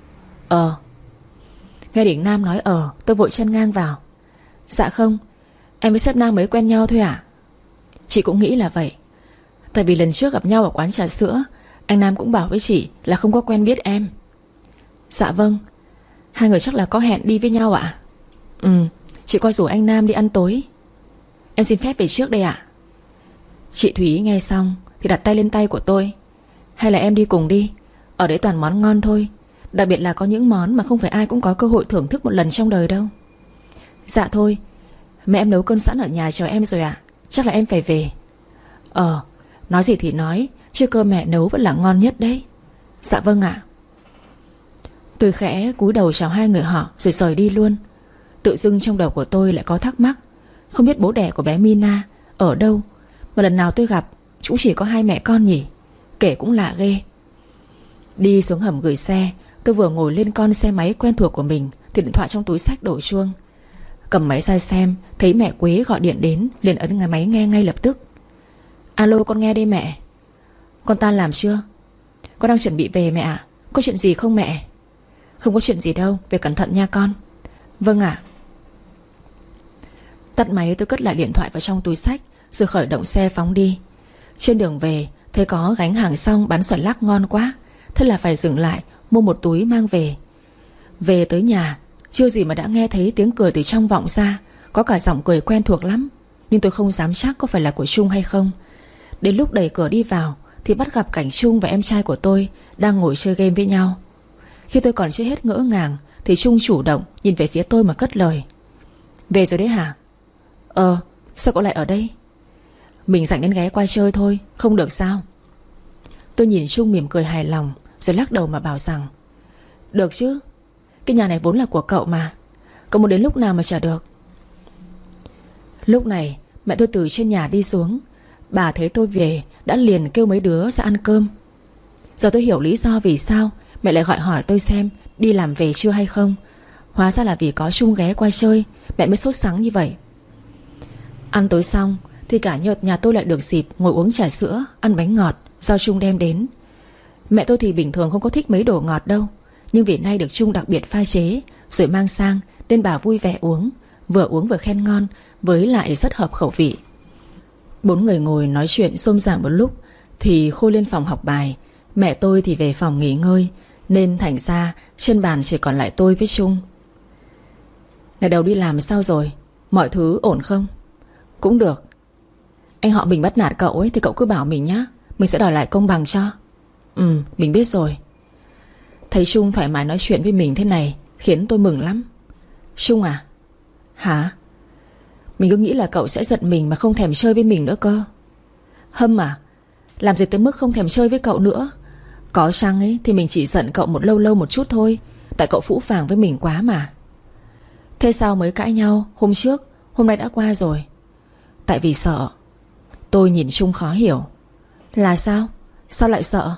Nghe Đình Nam nói tôi vội chen ngang vào: Dạ không, em với sếp Nam mới quen nhau thôi ạ. Chị cũng nghĩ là vậy. Tại vì lần trước gặp nhau ở quán trà sữa, anh Nam cũng bảo với chị là không có quen biết em. Dạ vâng. Hai người chắc là có hẹn đi với nhau ạ? Chị qua rủ anh Nam đi ăn tối. Em xin phép về trước đây ạ. Chị Thúy nghe xong thì đặt tay lên tay của tôi: Hay là em đi cùng đi, ở đấy toàn món ngon thôi. Đặc biệt là có những món mà không phải ai cũng có cơ hội thưởng thức một lần trong đời đâu. Dạ thôi, mẹ em nấu cơm sẵn ở nhà chờ em rồi ạ. Chắc là em phải về. Nói gì thì nói, chứ cơm mẹ nấu vẫn là ngon nhất đấy. Dạ vâng ạ. Tôi khẽ cúi đầu chào hai người họ rồi rời đi luôn. Tự dưng trong đầu của tôi lại có thắc mắc, không biết bố đẻ của bé Mina ở đâu mà lần nào tôi gặp cũng chỉ có hai mẹ con nhỉ. Kể cũng lạ ghê. Đi xuống hầm gửi xe, tôi vừa ngồi lên con xe máy quen thuộc của mình thì điện thoại trong túi xách đổ chuông. Cầm máy ra xem, thấy mẹ Quế gọi điện đến, liền ấn ngay máy nghe ngay lập tức. Alo, con nghe đây mẹ. Con tan làm chưa? Con đang chuẩn bị về mẹ ạ. Có chuyện gì không mẹ? Không có chuyện gì đâu, về cẩn thận nha con. Vâng ạ. Tắt máy, tôi cất lại điện thoại vào trong túi xách rồi khởi động xe phóng đi. Trên đường về thấy có gánh hàng xong bán xoài lắc ngon quá, thế là phải dừng lại mua một túi mang về. Về tới nhà, chưa gì mà đã nghe thấy tiếng cười từ trong vọng ra. Có cả giọng cười quen thuộc lắm, nhưng tôi không dám chắc có phải là của Trung hay không. Đến lúc đẩy cửa đi vào thì bắt gặp cảnh Trung và em trai của tôi đang ngồi chơi game với nhau. Khi tôi còn chưa hết ngỡ ngàng thì Trung chủ động nhìn về phía tôi mà cất lời. Về rồi đấy hả? Sao cậu lại ở đây? Mình rảnh nên ghé qua chơi thôi, không được sao? Tôi nhìn Trung mỉm cười hài lòng rồi lắc đầu mà bảo rằng được chứ, cái nhà này vốn là của cậu mà. Cậu muốn đến lúc nào mà trả được. Lúc này mẹ tôi từ trên nhà đi xuống. Bà thấy tôi về đã liền kêu mấy đứa ra ăn cơm. Giờ tôi hiểu lý do vì sao mẹ lại gọi hỏi tôi xem đi làm về chưa hay không. Hóa ra là vì có Trung ghé qua chơi, mẹ mới sốt sắng như vậy. Ăn tối xong thì cả nhà tôi lại được dịp ngồi uống trà sữa, ăn bánh ngọt do Trung đem đến. Mẹ tôi thì bình thường không có thích mấy đồ ngọt đâu, nhưng vì nay được Trung đặc biệt pha chế rồi mang sang nên bà vui vẻ uống vừa khen ngon, với lại rất hợp khẩu vị. 4 người ngồi nói chuyện xôm xảm một lúc thì Khôi lên phòng học bài, mẹ tôi thì về phòng nghỉ ngơi, nên thành ra trên bàn chỉ còn lại tôi với Trung. Ngày đầu đi làm sao rồi? Mọi thứ ổn không? Cũng được. Anh họ mình bắt nạt cậu ấy thì cậu cứ bảo mình nhá, mình sẽ đòi lại công bằng cho. Mình biết rồi. Thấy Trung thoải mái nói chuyện với mình thế này khiến tôi mừng lắm. Trung à? Hả? Mình cứ nghĩ là cậu sẽ giận mình mà không thèm chơi với mình nữa cơ. Hâm à? Làm gì tới mức không thèm chơi với cậu nữa. Có chăng ấy thì mình chỉ giận cậu lâu lâu một chút thôi, tại cậu phũ phàng với mình quá mà. Thế sao mới cãi nhau hôm trước, hôm nay đã qua rồi? Tại vì sợ. Tôi nhìn Trung khó hiểu. Là sao? Sao lại sợ?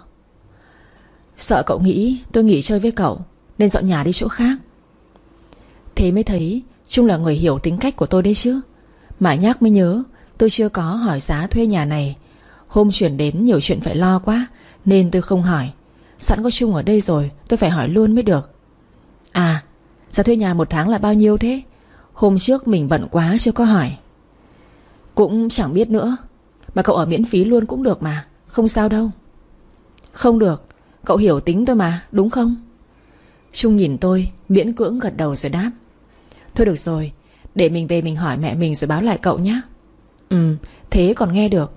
Sợ cậu nghĩ tôi nghỉ chơi với cậu nên dọn nhà đi chỗ khác. Thế mới thấy Trung là người hiểu tính cách của tôi đấy chứ. Mà nhắc mới nhớ, tôi chưa có hỏi giá thuê nhà này. Hôm chuyển đến nhiều chuyện phải lo quá nên tôi không hỏi. Sẵn có Trung ở đây rồi, tôi phải hỏi luôn mới được. À, giá thuê nhà 1 tháng là bao nhiêu thế? Hôm trước mình bận quá chưa có hỏi. Cũng chẳng biết nữa. Mà cậu ở miễn phí luôn cũng được mà, không sao đâu. Không được, cậu hiểu tính tôi mà, đúng không? Trung nhìn tôi, miễn cưỡng gật đầu rồi đáp. Thôi được rồi, để mình về mình hỏi mẹ mình rồi báo lại cậu nhé. Thế còn nghe được.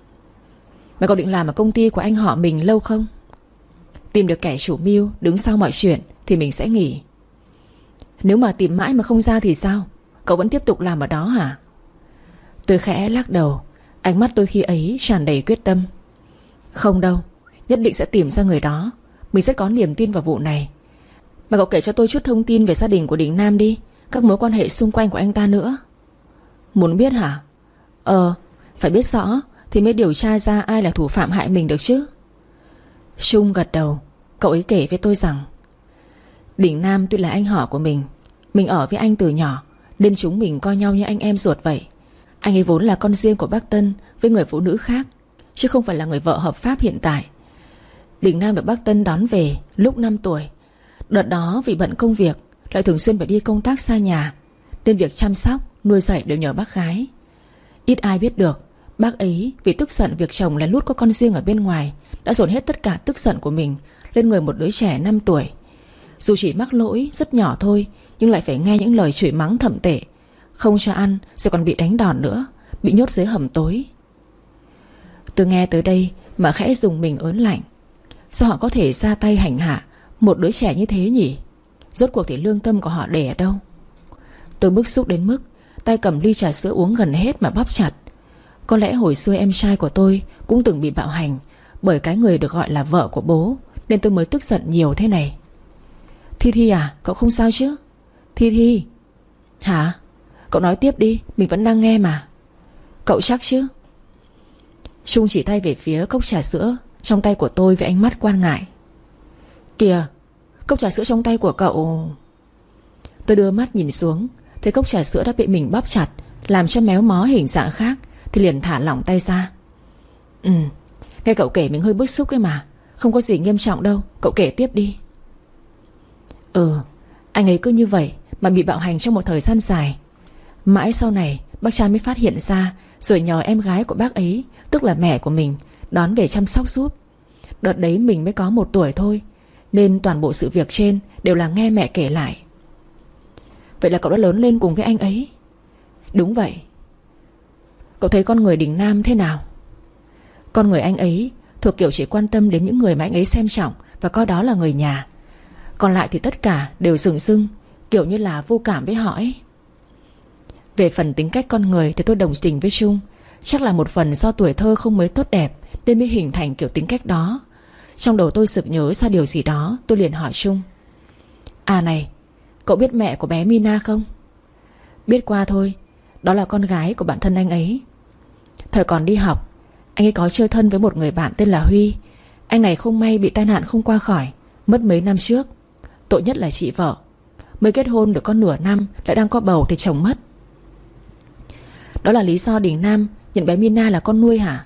Mà cậu định làm ở công ty của anh họ mình lâu không? Tìm được kẻ chủ mưu đứng sau mọi chuyện thì mình sẽ nghỉ. Nếu mà tìm mãi mà không ra thì sao? Cậu vẫn tiếp tục làm ở đó hả? Tôi khẽ lắc đầu. Ánh mắt tôi khi ấy tràn đầy quyết tâm. Không đâu, nhất định sẽ tìm ra người đó. Mình sẽ có niềm tin vào vụ này. Mà cậu kể cho tôi chút thông tin về gia đình của Đình Nam đi, các mối quan hệ xung quanh của anh ta nữa. Muốn biết hả? Phải biết rõ thì mới điều tra ra ai là thủ phạm hại mình được chứ. Trung gật đầu. Cậu ấy kể với tôi rằng Đình Nam tuy là anh họ của mình ở với anh từ nhỏ nên chúng mình coi nhau như anh em ruột vậy. Anh ấy vốn là con riêng của bác Tân với người phụ nữ khác, chứ không phải là người vợ hợp pháp hiện tại. Đình Nam được bác Tân đón về lúc 5 tuổi. Đợt đó vì bận công việc lại thường xuyên phải đi công tác xa nhà, nên việc chăm sóc, nuôi dạy đều nhờ bác gái. Ít ai biết được bác ấy vì tức giận việc chồng lén lút có con riêng ở bên ngoài đã dồn hết tất cả tức giận của mình lên người một đứa trẻ 5 tuổi. Dù chỉ mắc lỗi rất nhỏ thôi, nhưng lại phải nghe những lời chửi mắng thậm tệ, không cho ăn rồi còn bị đánh đòn nữa, bị nhốt dưới hầm tối. Tôi nghe tới đây mà khẽ dùng mình ớn lạnh. Sao họ có thể ra tay hành hạ một đứa trẻ như thế nhỉ? Rốt cuộc thì lương tâm của họ để ở đâu? Tôi bức xúc đến mức tay cầm ly trà sữa uống gần hết mà bóp chặt. Có lẽ hồi xưa em trai của tôi cũng từng bị bạo hành bởi cái người được gọi là vợ của bố, nên tôi mới tức giận nhiều thế này. Thi Thi à, cậu không sao chứ? Thi Thi. Hả? Cậu nói tiếp đi, mình vẫn đang nghe mà. Cậu chắc chứ? Trung chỉ tay về phía cốc trà sữa trong tay của tôi với ánh mắt quan ngại. Kìa, cốc trà sữa trong tay của cậu. Tôi đưa mắt nhìn xuống, thấy cốc trà sữa đã bị mình bóp chặt, làm cho méo mó hình dạng khác, thì liền thả lỏng tay ra. Nghe cậu kể mình hơi bức xúc ấy mà. Không có gì nghiêm trọng đâu, cậu kể tiếp đi. Anh ấy cứ như vậy mà bị bạo hành trong một thời gian dài. Mãi sau này bác trai mới phát hiện ra, rồi nhờ em gái của bác ấy, tức là mẹ của mình, đón về chăm sóc giúp. Đợt đấy mình mới có 1 tuổi thôi, nên toàn bộ sự việc trên đều là nghe mẹ kể lại. Vậy là cậu đã lớn lên cùng với anh ấy? Đúng vậy. Cậu thấy con người Đình Nam thế nào? Con người anh ấy thuộc kiểu chỉ quan tâm đến những người mà anh ấy xem trọng và coi đó là người nhà. Còn lại thì tất cả đều dửng dưng, kiểu như là vô cảm với họ ấy. Về phần tính cách con người thì tôi đồng tình với Trung. Chắc là một phần do tuổi thơ không mấy tốt đẹp nên mới hình thành kiểu tính cách đó. Trong đầu tôi sực nhớ ra điều gì đó, tôi liền hỏi Trung. À này, cậu biết mẹ của bé Mina không? Biết qua thôi. Đó là con gái của bạn thân anh ấy. Thời còn đi học, anh ấy có chơi thân với một người bạn tên là Huy. Anh này không may bị tai nạn không qua khỏi, mất mấy năm trước. Tội nhất là chị vợ, mới kết hôn được có nửa năm lại đang có bầu thì chồng mất. Đó là lý do Đình Nam nhận bé Mina là con nuôi hả?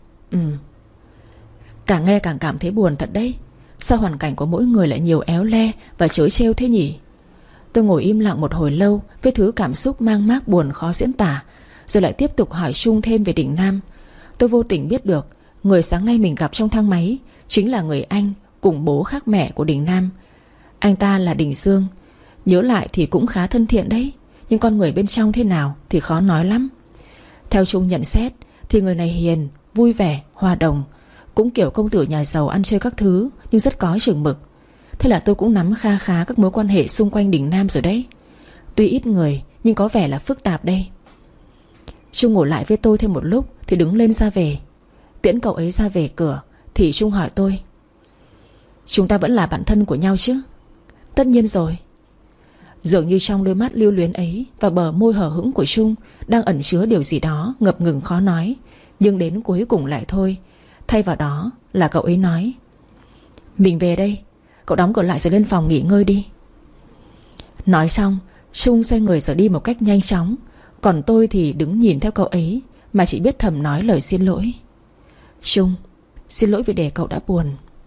Càng nghe càng cảm thấy buồn thật đấy. Sao hoàn cảnh của mỗi người lại nhiều éo le và trớ trêu thế nhỉ? Tôi ngồi im lặng một hồi lâu với thứ cảm xúc mang mác buồn khó diễn tả, rồi lại tiếp tục hỏi Trung thêm về Đình Nam. Tôi vô tình biết được người sáng nay mình gặp trong thang máy chính là người anh cùng bố khác mẹ của Đình Nam. Anh ta là Đình Dương. Nhớ lại thì cũng khá thân thiện đấy, nhưng con người bên trong thế nào thì khó nói lắm. Theo Trung nhận xét thì người này hiền, vui vẻ, hòa đồng, cũng kiểu công tử nhà giàu ăn chơi các thứ, nhưng rất có chừng mực. Thế là tôi cũng nắm kha khá các mối quan hệ xung quanh Đình Nam rồi đấy. Tuy ít người nhưng có vẻ là phức tạp đây. Trung ngồi lại với tôi thêm một lúc thì đứng lên ra về. Tiễn cậu ấy ra về cửa thì Trung hỏi tôi. Chúng ta vẫn là bạn thân của nhau chứ? Tất nhiên rồi. Dường như trong đôi mắt lưu luyến ấy và bờ môi hở hững của Trung đang ẩn chứa điều gì đó ngập ngừng khó nói, nhưng đến cuối cùng lại thôi. Thay vào đó là cậu ấy nói. Mình về đây, cậu đóng cửa lại rồi lên phòng nghỉ ngơi đi. Nói xong, Trung xoay người rời đi một cách nhanh chóng. Còn tôi thì đứng nhìn theo cậu ấy mà chỉ biết thầm nói lời xin lỗi. Trung, xin lỗi vì để cậu đã buồn.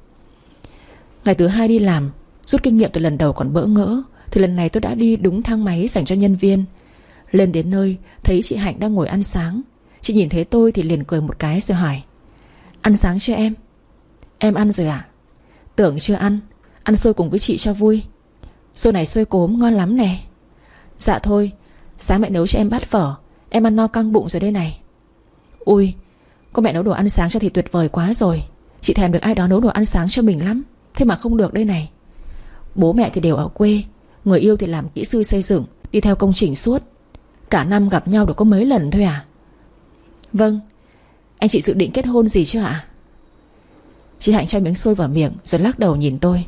Ngày thứ 2 đi làm, rút kinh nghiệm từ lần đầu còn bỡ ngỡ, thì lần này tôi đã đi đúng thang máy dành cho nhân viên. Lên đến nơi thấy chị Hạnh đang ngồi ăn sáng. Chị nhìn thấy tôi thì liền cười một cái rồi hỏi. Ăn sáng chưa em? Em ăn rồi ạ? Tưởng chưa ăn. Ăn xôi cùng với chị cho vui. Xôi này xôi cốm ngon lắm nè. Dạ thôi, sáng mẹ nấu cho em bát phở, em ăn no căng bụng rồi đây này. Ui, có mẹ nấu đồ ăn sáng cho thì tuyệt vời quá rồi. Chị thèm được ai đó nấu đồ ăn sáng cho mình lắm. Thế mà không được đây này. Bố mẹ thì đều ở quê, người yêu thì làm kỹ sư xây dựng, đi theo công trình suốt. Cả năm gặp nhau được có mấy lần thôi à? Vâng. Anh chị dự định kết hôn gì chưa ạ? Chị Hạnh cho miếng xôi vào miệng rồi lắc đầu nhìn tôi.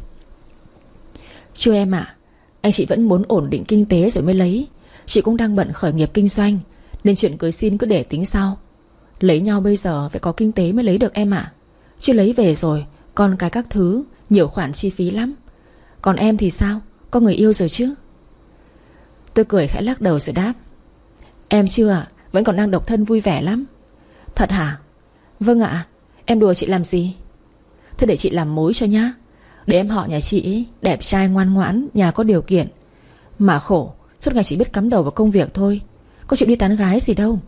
Chưa em ạ. Anh chị vẫn muốn ổn định kinh tế rồi mới lấy. Chị cũng đang bận khởi nghiệp kinh doanh, nên chuyện cưới xin cứ để tính sau. Lấy nhau bây giờ phải có kinh tế mới lấy được em ạ. Chứ lấy về rồi con cái các thứ, nhiều khoản chi phí lắm. Còn em thì sao? Có người yêu rồi chứ? Tôi cười khẽ lắc đầu rồi đáp. Em chưa ạ. Vẫn còn đang độc thân vui vẻ lắm. Thật hả? Vâng ạ. Em đùa chị làm gì? Thế để chị làm mối cho nhá. Để em họ nhà chị ấy, đẹp trai ngoan ngoãn, nhà có điều kiện. Mà khổ, suốt ngày chỉ biết cắm đầu vào công việc thôi, có chịu đi tán gái gì đâu.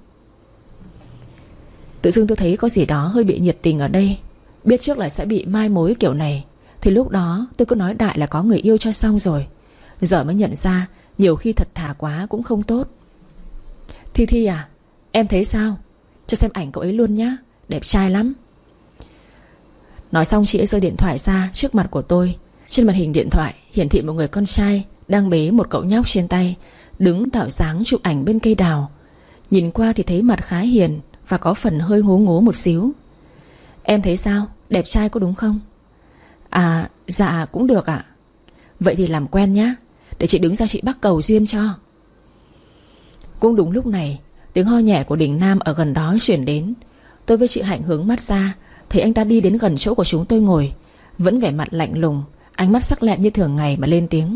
Tự dưng tôi thấy có gì đó hơi bị nhiệt tình ở đây. Biết trước là sẽ bị mai mối kiểu này, thì lúc đó tôi cứ nói đại là có người yêu cho xong rồi. Giờ mới nhận ra nhiều khi thật thà quá cũng không tốt. Thi Thi à, em thấy sao? Cho xem ảnh cậu ấy luôn nhá, đẹp trai lắm. Nói xong chị ấy giơ điện thoại ra trước mặt của tôi. Trên màn hình điện thoại hiển thị một người con trai đang bế một cậu nhóc trên tay, đứng tạo dáng chụp ảnh bên cây đào. Nhìn qua thì thấy mặt khá hiền, và có phần hơi ngố ngố một xíu. Em thấy sao? Đẹp trai có đúng không? À dạ cũng được ạ. Vậy thì làm quen nhá, để chị đứng ra chị bắt cầu duyên cho. Cũng đúng lúc này, tiếng ho nhẹ của Đình Nam ở gần đó chuyển đến. Tôi với chị Hạnh hướng mắt ra, thấy anh ta đi đến gần chỗ của chúng tôi ngồi, vẫn vẻ mặt lạnh lùng, ánh mắt sắc lẹm như thường ngày mà lên tiếng.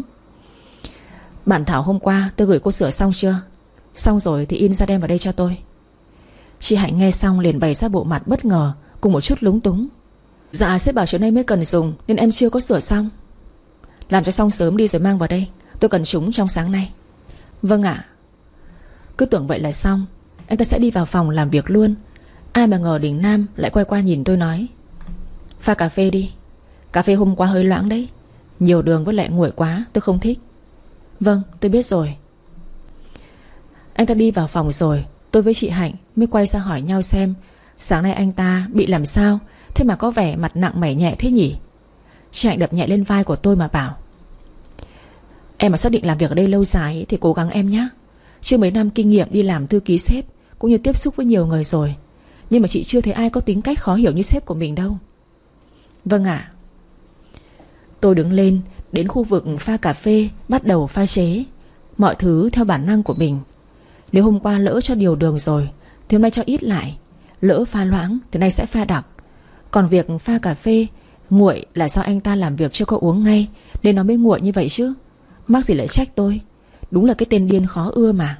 Bản thảo hôm qua tôi gửi cô sửa xong chưa? Xong rồi thì in ra đem vào đây cho tôi. Chị Hạnh nghe xong liền bày ra bộ mặt bất ngờ cùng một chút lúng túng. Dạ sếp bảo chiều nay mới cần dùng nên em chưa có sửa xong. Làm cho xong sớm đi rồi mang vào đây, tôi cần chúng trong sáng nay. Vâng ạ. Cứ tưởng vậy là xong, anh ta sẽ đi vào phòng làm việc luôn. Ai mà ngờ Đình Nam lại quay qua nhìn tôi nói: Pha cà phê đi. Cà phê hôm qua hơi loãng đấy, nhiều đường với lại nguội quá, tôi không thích. Vâng tôi biết rồi. Anh ta đi vào phòng rồi, tôi với chị Hạnh mới quay ra hỏi nhau xem sáng nay anh ta bị làm sao, thế mà có vẻ mặt nặng mày nhẹ thế nhỉ. Chị Hạnh đập nhẹ lên vai của tôi mà bảo: Em mà xác định làm việc ở đây lâu dài thì cố gắng em nhé. Chưa mấy năm kinh nghiệm đi làm thư ký sếp cũng như tiếp xúc với nhiều người rồi, nhưng mà chị chưa thấy ai có tính cách khó hiểu như sếp của mình đâu. Vâng ạ. Tôi đứng lên đến khu vực pha cà phê, bắt đầu pha chế mọi thứ theo bản năng của mình. Nếu hôm qua lỡ cho điều đường rồi thì hôm nay cho ít lại, lỡ pha loãng thì nay sẽ pha đặc. Còn việc pha cà phê nguội là do anh ta làm việc chưa có uống ngay nên nó mới nguội như vậy chứ. Mắc gì lại trách tôi. Đúng là cái tên điên khó ưa mà.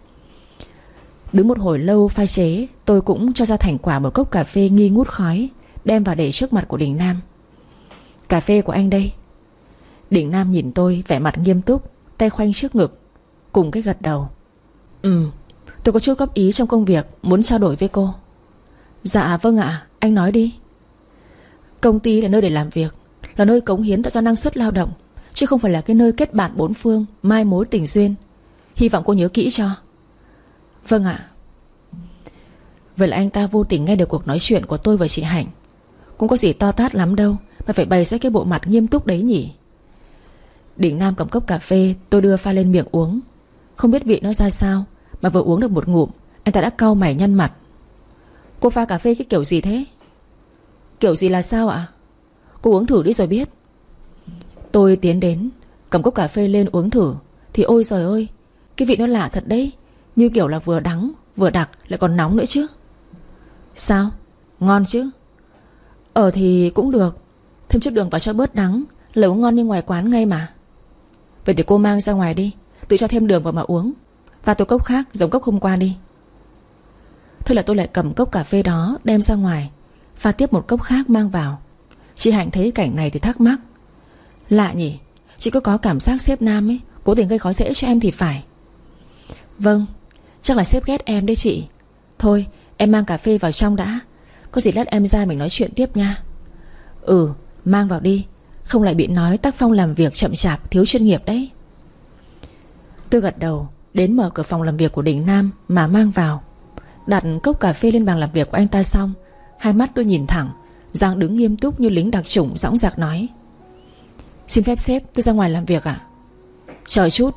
Đứng một hồi lâu pha chế, tôi cũng cho ra thành quả một cốc cà phê nghi ngút khói, đem vào để trước mặt của Đình Nam. Cà phê của anh đây. Đình Nam nhìn tôi vẻ mặt nghiêm túc, tay khoanh trước ngực, cùng cái gật đầu. Tôi có chút góp ý trong công việc muốn trao đổi với cô. Dạ vâng ạ, anh nói đi. Công ty là nơi để làm việc, là nơi cống hiến tạo ra năng suất lao động, chứ không phải là cái nơi kết bạn bốn phương, mai mối tình duyên. Hy vọng cô nhớ kỹ cho. Vâng ạ. Vậy là anh ta vô tình nghe được cuộc nói chuyện của tôi và chị Hạnh. Cũng có gì to tát lắm đâu mà phải bày ra cái bộ mặt nghiêm túc đấy nhỉ. Đình Nam cầm cốc cà phê tôi đưa pha lên miệng uống. Không biết vị nó ra sao mà vừa uống được một ngụm, anh ta đã cau mày nhăn mặt. Cô pha cà phê cái kiểu gì thế? Kiểu gì là sao ạ? Cô uống thử đi rồi biết. Tôi tiến đến cầm cốc cà phê lên uống thử thì ôi trời ơi, cái vị nó lạ thật đấy. Như kiểu là vừa đắng vừa đặc lại còn nóng nữa chứ. Sao? Ngon chứ? Thì cũng được. Thêm chút đường vào cho bớt đắng là uống ngon như ngoài quán ngay mà. Vậy thì cô mang ra ngoài đi, tự cho thêm đường vào mà uống. Và tôi cốc khác giống cốc hôm qua đi. Thế là tôi lại cầm cốc cà phê đó đem ra ngoài, pha tiếp một cốc khác mang vào. Chị Hạnh thấy cảnh này thì thắc mắc. Lạ nhỉ, chị có cảm giác sếp Nam ấy cố tình gây khó dễ cho em thì phải. Vâng, chắc là sếp ghét em đấy chị. Thôi em mang cà phê vào trong đã, có gì lát em ra mình nói chuyện tiếp nha. Mang vào đi, không lại bị nói tác phong làm việc chậm chạp, thiếu chuyên nghiệp đấy. Tôi gật đầu, đến mở cửa phòng làm việc của Đình Nam mà mang vào. Đặt cốc cà phê lên bàn làm việc của anh ta xong, hai mắt tôi nhìn thẳng, dáng đứng nghiêm túc như lính đặc chủng, dõng dạc nói: Xin phép sếp, tôi ra ngoài làm việc ạ. Chờ chút.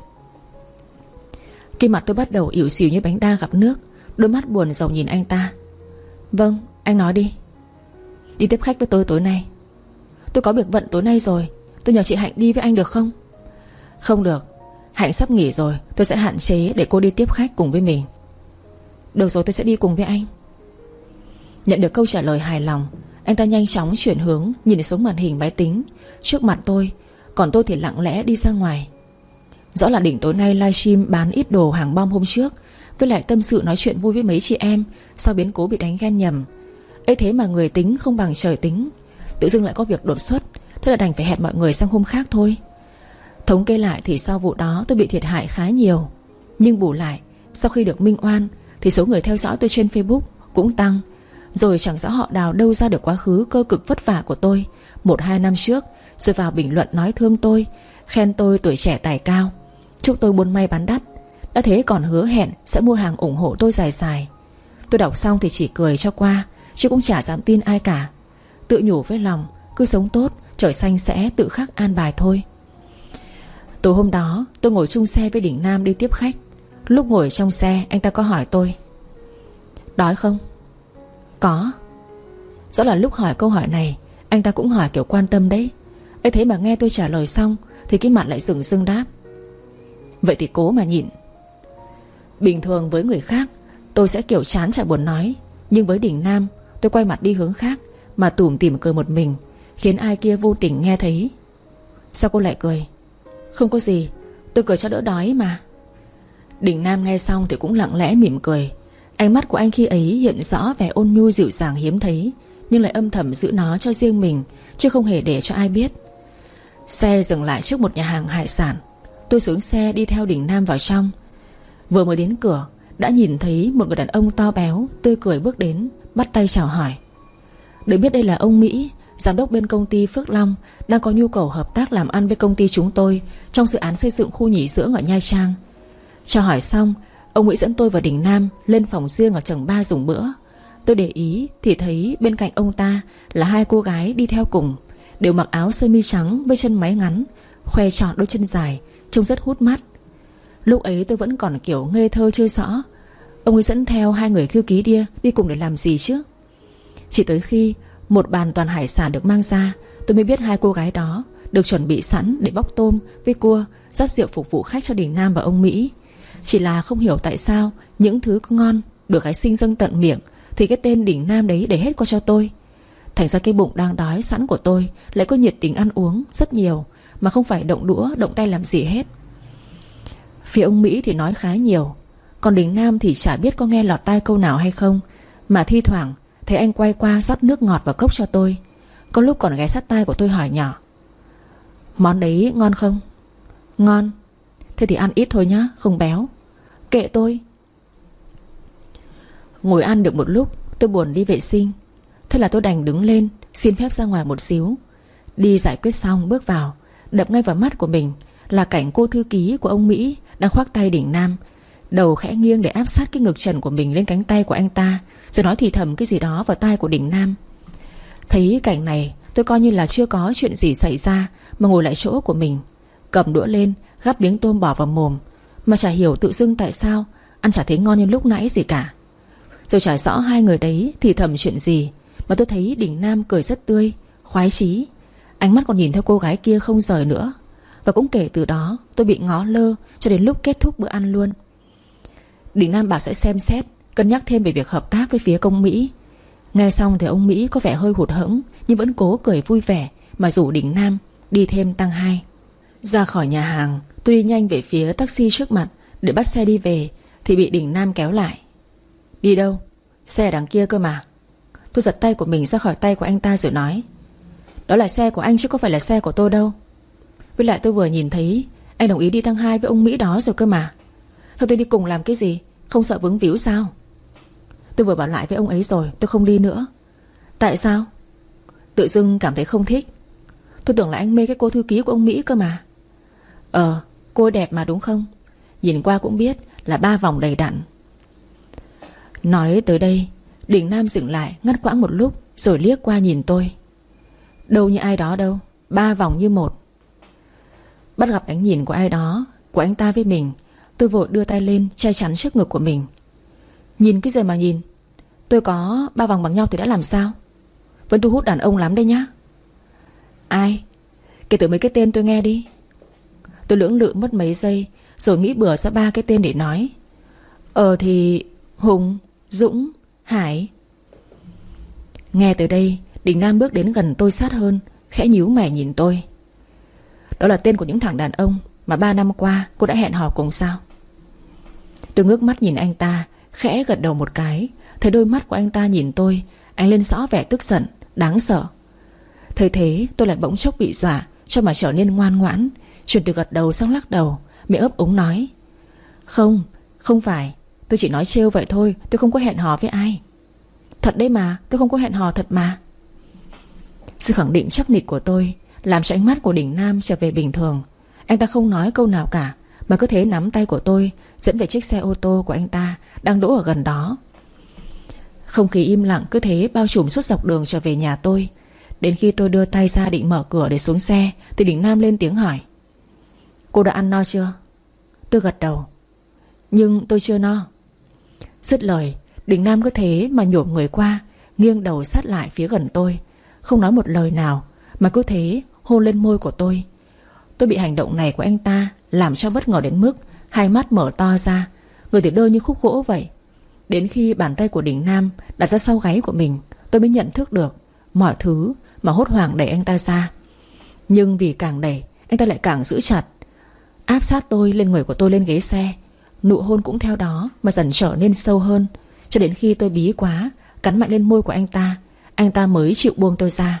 Cái mặt tôi bắt đầu ỉu xìu như bánh đa gặp nước, đôi mắt buồn rầu nhìn anh ta. Vâng, anh nói đi. Đi tiếp khách với tôi tối nay. Tôi có việc bận tối nay rồi, tôi nhờ chị Hạnh đi với anh được không? Không được, Hạnh sắp nghỉ rồi, tôi sẽ hạn chế để cô đi tiếp khách cùng với mình. Được rồi, tôi sẽ đi cùng với anh. Nhận được câu trả lời hài lòng, anh ta nhanh chóng chuyển hướng, nhìn xuống màn hình máy tính trước mặt tôi, còn tôi thì lặng lẽ đi ra ngoài. Rõ là Đỉnh tối nay livestream bán ít đồ hàng bom hôm trước, với lại tâm sự nói chuyện vui với mấy chị em sau biến cố bị đánh ghen nhầm. Ấy thế mà người tính không bằng trời tính, tự dưng lại có việc đột xuất, thế là đành phải hẹn mọi người sang hôm khác thôi. Thống kê lại thì sau vụ đó tôi bị thiệt hại khá nhiều, nhưng bù lại sau khi được minh oan thì số người theo dõi tôi trên Facebook cũng tăng. Rồi chẳng rõ họ đào đâu ra được quá khứ cơ cực vất vả của tôi 1-2 năm trước, rồi vào bình luận nói thương tôi, khen tôi tuổi trẻ tài cao, chúc tôi buôn may bán đắt. Đã thế còn hứa hẹn sẽ mua hàng ủng hộ tôi dài dài. Tôi đọc xong thì chỉ cười cho qua, chứ cũng chả dám tin ai cả. Tự nhủ với lòng, cứ sống tốt, trời xanh sẽ tự khắc an bài thôi. Tối hôm đó tôi ngồi chung xe với Đình Nam đi tiếp khách. Lúc ngồi trong xe, anh ta có hỏi tôi: Đói không? Có. Rõ là lúc hỏi câu hỏi này anh ta cũng hỏi kiểu quan tâm đấy. Ấy thế mà nghe tôi trả lời xong thì cái mặt lại sừng sưng đáp: Vậy thì cố mà nhịn. Bình thường với người khác tôi sẽ kiểu chán chả buồn nói, nhưng với Đình Nam tôi quay mặt đi hướng khác mà tủm tỉm cười một mình, khiến ai kia vô tình nghe thấy. Sao cô lại cười? Không có gì, tôi cười cho đỡ đói mà. Đình Nam nghe xong thì cũng lặng lẽ mỉm cười. Ánh mắt của anh khi ấy hiện rõ vẻ ôn nhu dịu dàng hiếm thấy, nhưng lại âm thầm giữ nó cho riêng mình, chứ không hề để cho ai biết. Xe dừng lại trước một nhà hàng hải sản. Tôi xuống xe đi theo Đình Nam vào trong. Vừa mới đến cửa đã nhìn thấy một người đàn ông to béo tươi cười bước đến, bắt tay chào hỏi. Được biết đây là ông Mỹ, giám đốc bên công ty Phước Long, đang có nhu cầu hợp tác làm ăn với công ty chúng tôi trong dự án xây dựng khu nghỉ dưỡng ở Nha Trang. Chào hỏi xong, ông Mỹ dẫn tôi và Đình Nam lên phòng riêng ở tầng 3 dùng bữa. Tôi để ý thì thấy bên cạnh ông ta là hai cô gái đi theo cùng, đều mặc áo sơ mi trắng với chân váy ngắn, khoe trọn đôi chân dài, trông rất hút mắt. Lúc ấy tôi vẫn còn kiểu ngây thơ chưa rõ ông ấy dẫn theo hai người thư ký đi cùng để làm gì chứ. Chỉ tới khi một bàn toàn hải sản được mang ra, tôi mới biết hai cô gái đó được chuẩn bị sẵn để bóc tôm với cua, rót rượu phục vụ khách cho Đình Nam và ông Mỹ. Chỉ là không hiểu tại sao những thứ ngon được gái xinh dâng tận miệng thì cái tên Đình Nam đấy để hết qua cho tôi. Thành ra cái bụng đang đói sẵn của tôi lại có nhiệt tình ăn uống rất nhiều, mà không phải động đũa động tay làm gì hết. Phía ông Mỹ thì nói khá nhiều, còn Đình Nam thì chả biết có nghe lọt tai câu nào hay không, mà thi thoảng thấy anh quay qua rót nước ngọt vào cốc cho tôi. Có lúc còn ghé sát tai của tôi hỏi nhỏ: Món đấy ngon không? Ngon. Thế thì ăn ít thôi nhá, không béo. Kệ tôi. Ngồi ăn được một lúc, tôi buồn đi vệ sinh. Thế là tôi đành đứng lên, xin phép ra ngoài một xíu. Đi giải quyết xong bước vào, đập ngay vào mắt của mình là cảnh cô thư ký của ông Mỹ đang khoác tay Đình Nam, đầu khẽ nghiêng để áp sát cái ngực trần của mình lên cánh tay của anh ta, rồi nói thì thầm cái gì đó vào tai của Đình Nam. Thấy cảnh này, tôi coi như là chưa có chuyện gì xảy ra, mà ngồi lại chỗ của mình, cầm đũa lên gắp miếng tôm bỏ vào mồm, mà chả hiểu tự dưng tại sao ăn chả thấy ngon như lúc nãy gì cả. Rồi chả rõ hai người đấy thì thầm chuyện gì, mà tôi thấy Đình Nam cười rất tươi, khoái chí, ánh mắt còn nhìn theo cô gái kia không rời nữa. Và cũng kể từ đó tôi bị ngó lơ cho đến lúc kết thúc bữa ăn luôn. Đình Nam bảo sẽ xem xét, cân nhắc thêm về việc hợp tác với phía công Mỹ. Nghe xong thì ông Mỹ có vẻ hơi hụt hẫng, nhưng vẫn cố cười vui vẻ mà rủ Đình Nam đi thêm tăng 2. Ra khỏi nhà hàng, tôi đi nhanh về phía taxi trước mặt để bắt xe đi về, thì bị Đình Nam kéo lại. Đi đâu? Xe ở đằng kia cơ mà. Tôi giật tay của mình ra khỏi tay của anh ta rồi nói: Đó là xe của anh chứ có phải là xe của tôi đâu. Với lại tôi vừa nhìn thấy anh đồng ý đi tăng 2 với ông Mỹ đó rồi cơ mà. Thôi tôi đi cùng làm cái gì? Không sợ vướng víu sao? Tôi vừa bảo lại với ông ấy rồi, tôi không đi nữa. Tại sao? Tự dưng cảm thấy không thích. Tôi tưởng là anh mê cái cô thư ký của ông Mỹ cơ mà. Cô ấy đẹp mà đúng không? Nhìn qua cũng biết là 3 vòng đầy đặn. Nói tới đây, Đình Nam dừng lại ngắt quãng một lúc, rồi liếc qua nhìn tôi. Đâu như ai đó đâu, 3 vòng như một. Bắt gặp ánh nhìn của ai đó, của anh ta với mình, tôi vội đưa tay lên che chắn trước ngực của mình. Nhìn cái gì mà nhìn? Tôi có 3 vòng bằng nhau thì đã làm sao? Vẫn thu hút đàn ông lắm đây nhá. Ai? Kể từ mấy cái tên tôi nghe đi. Tôi lưỡng lự mất mấy giây, rồi nghĩ bừa ra 3 cái tên để nói. Thì Hùng, Dũng, Hải. Nghe tới đây, Đình Nam bước đến gần tôi sát hơn, khẽ nhíu mày nhìn tôi. Đó là tên của những thằng đàn ông mà 3 năm qua cô đã hẹn hò cùng sao? Tôi ngước mắt nhìn anh ta, khẽ gật đầu một cái. Thấy đôi mắt của anh ta nhìn tôi ánh lên rõ vẻ tức giận, đáng sợ. Thấy thế tôi lại bỗng chốc bị dọa cho mà trở nên ngoan ngoãn, chuyển từ gật đầu sang lắc đầu, miệng ấp úng nói: Không phải, tôi chỉ nói trêu vậy thôi, tôi không có hẹn hò với ai. Thật đấy mà, tôi không có hẹn hò thật mà. Sự khẳng định chắc nịch của tôi làm cho ánh mắt của Đình Nam trở về bình thường. Anh ta không nói câu nào cả, mà cứ thế nắm tay của tôi dẫn về chiếc xe ô tô của anh ta đang đỗ ở gần đó. Không khí im lặng cứ thế bao trùm suốt dọc đường trở về nhà tôi. Đến khi tôi đưa tay ra định mở cửa để xuống xe thì Đình Nam lên tiếng hỏi: Cô đã ăn no chưa? Tôi gật đầu: Nhưng tôi chưa no. Dứt lời, Đình Nam cứ thế mà nhổm người qua, nghiêng đầu sát lại phía gần tôi, không nói một lời nào, mà cứ thế hôn lên môi của tôi. Tôi bị hành động này của anh ta làm cho bất ngờ đến mức hai mắt mở to ra, người thì đơ như khúc gỗ vậy. Đến khi bàn tay của Đình Nam đặt ra sau gáy của mình, tôi mới nhận thức được mọi thứ, mà hốt hoảng đẩy anh ta ra. Nhưng vì càng đẩy, anh ta lại càng giữ chặt, áp sát tôi lên người của tôi lên ghế xe. Nụ hôn cũng theo đó mà dần trở nên sâu hơn, cho đến khi tôi bí quá cắn mạnh lên môi của anh ta mới chịu buông tôi ra.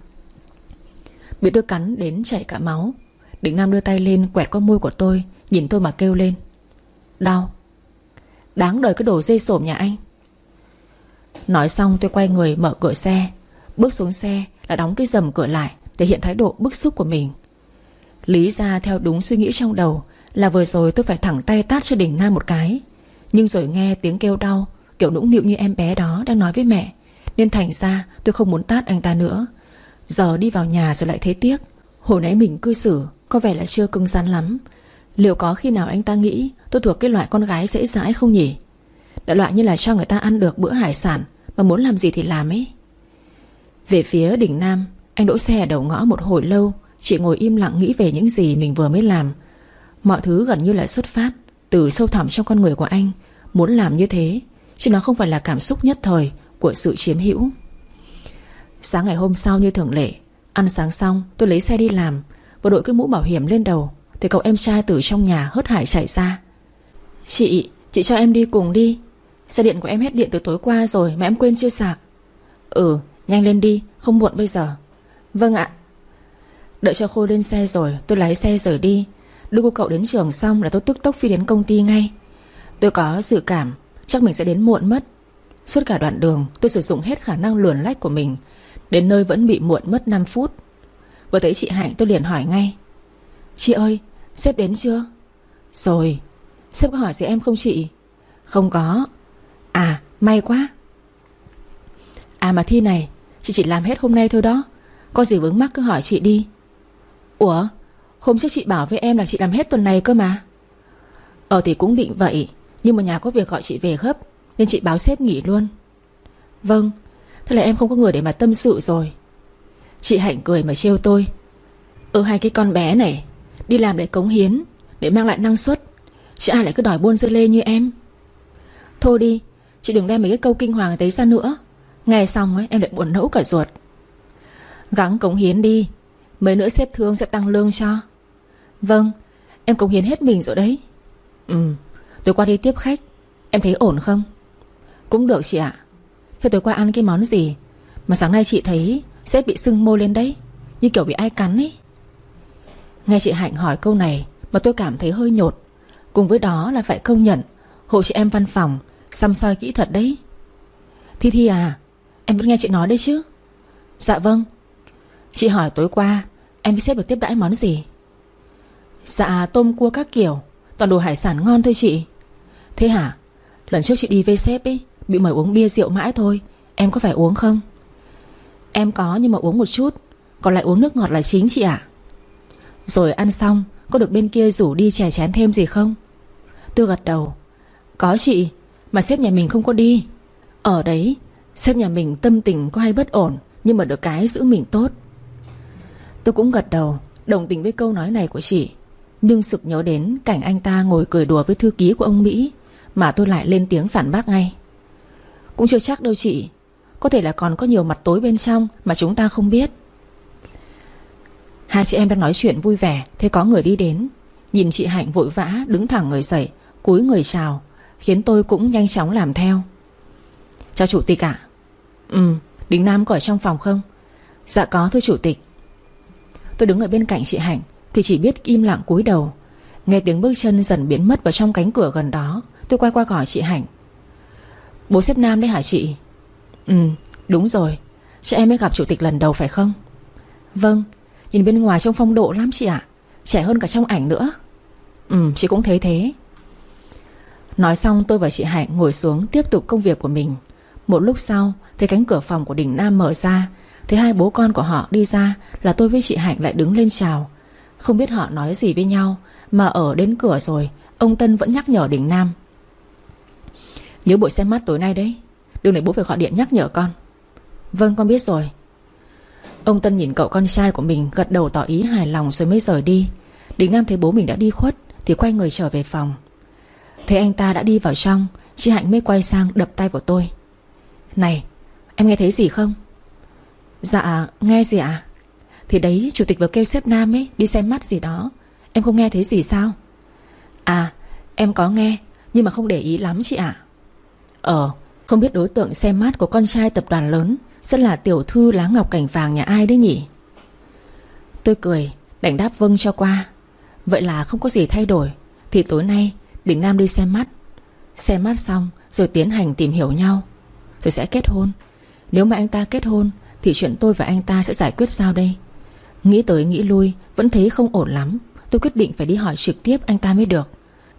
Bị tôi cắn đến chảy cả máu, Đình Nam đưa tay lên quẹt qua môi của tôi, nhìn tôi mà kêu lên: đau. Đáng đời cái đồ dê sổm nhà anh. Nói xong tôi quay người mở cửa xe, bước xuống xe là đóng cái rầm cửa lại, thể hiện thái độ bức xúc của mình. Lý ra theo đúng suy nghĩ trong đầu là vừa rồi tôi phải thẳng tay tát cho Đình Nam một cái, nhưng rồi nghe tiếng kêu đau kiểu nũng nịu như em bé đó đang nói với mẹ, nên thành ra tôi không muốn tát anh ta nữa. Giờ đi vào nhà rồi lại thấy tiếc, hồi nãy mình cư xử có vẻ là chưa cứng rắn lắm. Liệu có khi nào anh ta nghĩ tôi thuộc cái loại con gái dễ dãi không nhỉ? Đại loại như là cho người ta ăn được bữa hải sản mà muốn làm gì thì làm ấy. Về phía Đình Nam, anh đỗ xe ở đầu ngõ một hồi lâu, chỉ ngồi im lặng nghĩ về những gì mình vừa mới làm. Mọi thứ gần như là xuất phát từ sâu thẳm trong con người của anh muốn làm như thế, chứ nó không phải là cảm xúc nhất thời của sự chiếm hữu. Sáng ngày hôm sau như thường lệ, ăn sáng xong tôi lấy xe đi làm, vừa đội cái mũ bảo hiểm lên đầu thì cậu em trai từ trong nhà hớt hải chạy ra: Chị cho em đi cùng đi. Xe điện của em hết điện từ tối qua rồi mà em quên chưa sạc. Ừ, nhanh lên đi, không muộn bây giờ. Vâng ạ. Đợi cho Khôi lên xe rồi tôi lái xe rời đi. Đưa cô cậu đến trường xong là tôi tức tốc phi đến công ty ngay. Tôi có dự cảm chắc mình sẽ đến muộn mất. Suốt cả đoạn đường tôi sử dụng hết khả năng luồn lách của mình, đến nơi vẫn bị muộn mất 5 phút. Vừa thấy chị Hạnh tôi liền hỏi ngay: Chị ơi, sếp đến chưa? Rồi. Sếp có hỏi gì em không chị? Không có. À, may quá. À mà Thi này, chị chỉ làm hết hôm nay thôi đó, có gì vướng mắc cứ hỏi chị đi. Ủa, hôm trước chị bảo với em là chị làm hết tuần này cơ mà. Thì cũng định vậy, nhưng mà nhà có việc gọi chị về gấp, nên chị báo sếp nghỉ luôn. Vâng, thế là em không có người để mà tâm sự rồi. Chị Hạnh cười mà trêu tôi: hai cái con bé này đi làm để cống hiến, để mang lại năng suất, chứ ai lại cứ đòi buôn dưa lê như em. Thôi đi, chị đừng đem mấy cái câu kinh hoàng đấy ra nữa, nghe xong ấy em lại buồn nẫu cả ruột. Gắng cống hiến đi, mấy nữa sếp thương sẽ tăng lương cho. Vâng, em cống hiến hết mình rồi đấy. Tôi qua đi tiếp khách, em thấy ổn không? Cũng được chị ạ. Thế tối qua ăn cái món gì mà sáng nay chị thấy sếp bị sưng môi lên đấy, như kiểu bị ai cắn ấy. Nghe chị Hạnh hỏi câu này mà tôi cảm thấy hơi nhột. Cùng với đó là phải công nhận hộ chị em văn phòng săm soi kỹ thật đấy. Thi à, em vẫn nghe chị nói đấy chứ? Dạ vâng. Chị hỏi tối qua em với sếp được tiếp đãi món gì? Dạ tôm cua các kiểu, toàn đồ hải sản ngon thôi chị. Thế hả? Lần trước chị đi với sếp ấy bị mời uống bia rượu mãi thôi, em có phải uống không? Em có, nhưng mà uống một chút, còn lại uống nước ngọt là chính chị ạ. Rồi ăn xong có được bên kia rủ đi chè chén thêm gì không? Tôi gật đầu. Có chị, mà sếp nhà mình không có đi. Ở đấy sếp nhà mình tâm tình có hay bất ổn, nhưng mà được cái giữ mình tốt. Tôi cũng gật đầu, đồng tình với câu nói này của chị, nhưng sực nhớ đến cảnh anh ta ngồi cười đùa với thư ký của ông Mỹ, mà tôi lại lên tiếng phản bác ngay: Cũng chưa chắc đâu chị, có thể là còn có nhiều mặt tối bên trong mà chúng ta không biết. Hai chị em đang nói chuyện vui vẻ, thế có người đi đến. Nhìn chị Hạnh vội vã đứng thẳng người dậy, cúi người chào, khiến tôi cũng nhanh chóng làm theo. Chào chủ tịch ạ. Đình Nam có ở trong phòng không? Dạ có thưa chủ tịch. Tôi đứng ở bên cạnh chị Hạnh thì chỉ biết im lặng cúi đầu. Nghe tiếng bước chân dần biến mất vào trong cánh cửa gần đó, tôi quay qua hỏi chị Hạnh: Bố sếp Nam đấy hả chị? Đúng rồi, chị em mới gặp chủ tịch lần đầu phải không? Vâng, nhìn bên ngoài trông phong độ lắm chị ạ, trẻ hơn cả trong ảnh nữa. Chị cũng thấy thế. Nói xong tôi và chị Hạnh ngồi xuống tiếp tục công việc của mình. Một lúc sau thấy cánh cửa phòng của Đình Nam mở ra, thấy hai bố con của họ đi ra là tôi với chị Hạnh lại đứng lên chào. Không biết họ nói gì với nhau, mà ở đến cửa rồi ông Tân vẫn nhắc nhở Đình Nam: Nhớ buổi xem mắt tối nay đấy, đừng để bố phải gọi điện nhắc nhở con. Vâng, con biết rồi. Ông Tân nhìn cậu con trai của mình, gật đầu tỏ ý hài lòng rồi mới rời đi. Đình Nam thấy bố mình đã đi khuất thì quay người trở về phòng. Thấy anh ta đã đi vào trong, chị Hạnh mới quay sang đập tay của tôi. Này, em nghe thấy gì không? Dạ, nghe gì ạ? Thì đấy, chủ tịch vừa kêu sếp Nam ấy đi xem mắt gì đó. Em không nghe thấy gì sao? À, em có nghe, nhưng mà không để ý lắm chị ạ. Không biết đối tượng xem mắt của con trai tập đoàn lớn sẽ là tiểu thư lá ngọc cảnh vàng nhà ai đấy nhỉ? Tôi cười, đành đáp vâng cho qua. Vậy là không có gì thay đổi. Thì tối nay Đình Nam đi xem mắt. Xem mắt xong rồi tiến hành tìm hiểu nhau, rồi sẽ kết hôn. Nếu mà anh ta kết hôn thì chuyện tôi và anh ta sẽ giải quyết sao đây? Nghĩ tới nghĩ lui vẫn thấy không ổn lắm. Tôi quyết định phải đi hỏi trực tiếp anh ta mới được.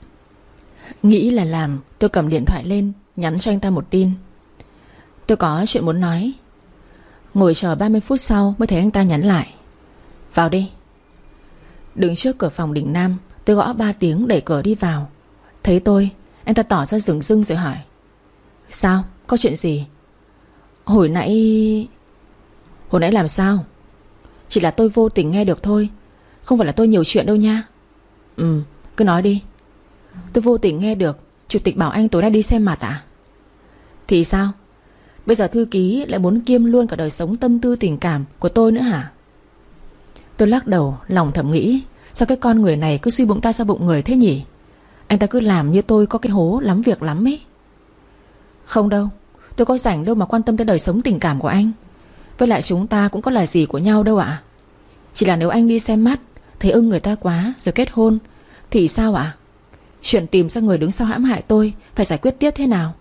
Nghĩ là làm, tôi cầm điện thoại lên, nhắn cho anh ta một tin. Tôi có chuyện muốn nói. Ngồi chờ 30 phút sau mới thấy anh ta nhắn lại. Vào đi. Đứng trước cửa phòng Đình Nam, tôi gõ 3 tiếng đẩy cửa đi vào. Thấy tôi, anh ta tỏ ra rừng rưng rồi hỏi. Sao? Có chuyện gì? Hồi nãy làm sao? Chỉ là tôi vô tình nghe được thôi, không phải là tôi nhiều chuyện đâu nha. Cứ nói đi. Tôi vô tình nghe được chủ tịch bảo anh tối nay đi xem mặt à? Thì sao? Bây giờ thư ký lại muốn kiêm luôn cả đời sống tâm tư tình cảm của tôi nữa hả? Tôi lắc đầu, lòng thầm nghĩ, sao cái con người này cứ suy bụng ta ra bụng người thế nhỉ? Anh ta cứ làm như tôi có cái hố lắm việc lắm ấy. Không đâu, tôi có rảnh đâu mà quan tâm tới đời sống tình cảm của anh. Với lại chúng ta cũng có là gì của nhau đâu ạ. Chỉ là nếu anh đi xem mắt thấy ưng người ta quá rồi kết hôn thì sao ạ? Chuyện tìm ra người đứng sau hãm hại tôi phải giải quyết tiếp thế nào?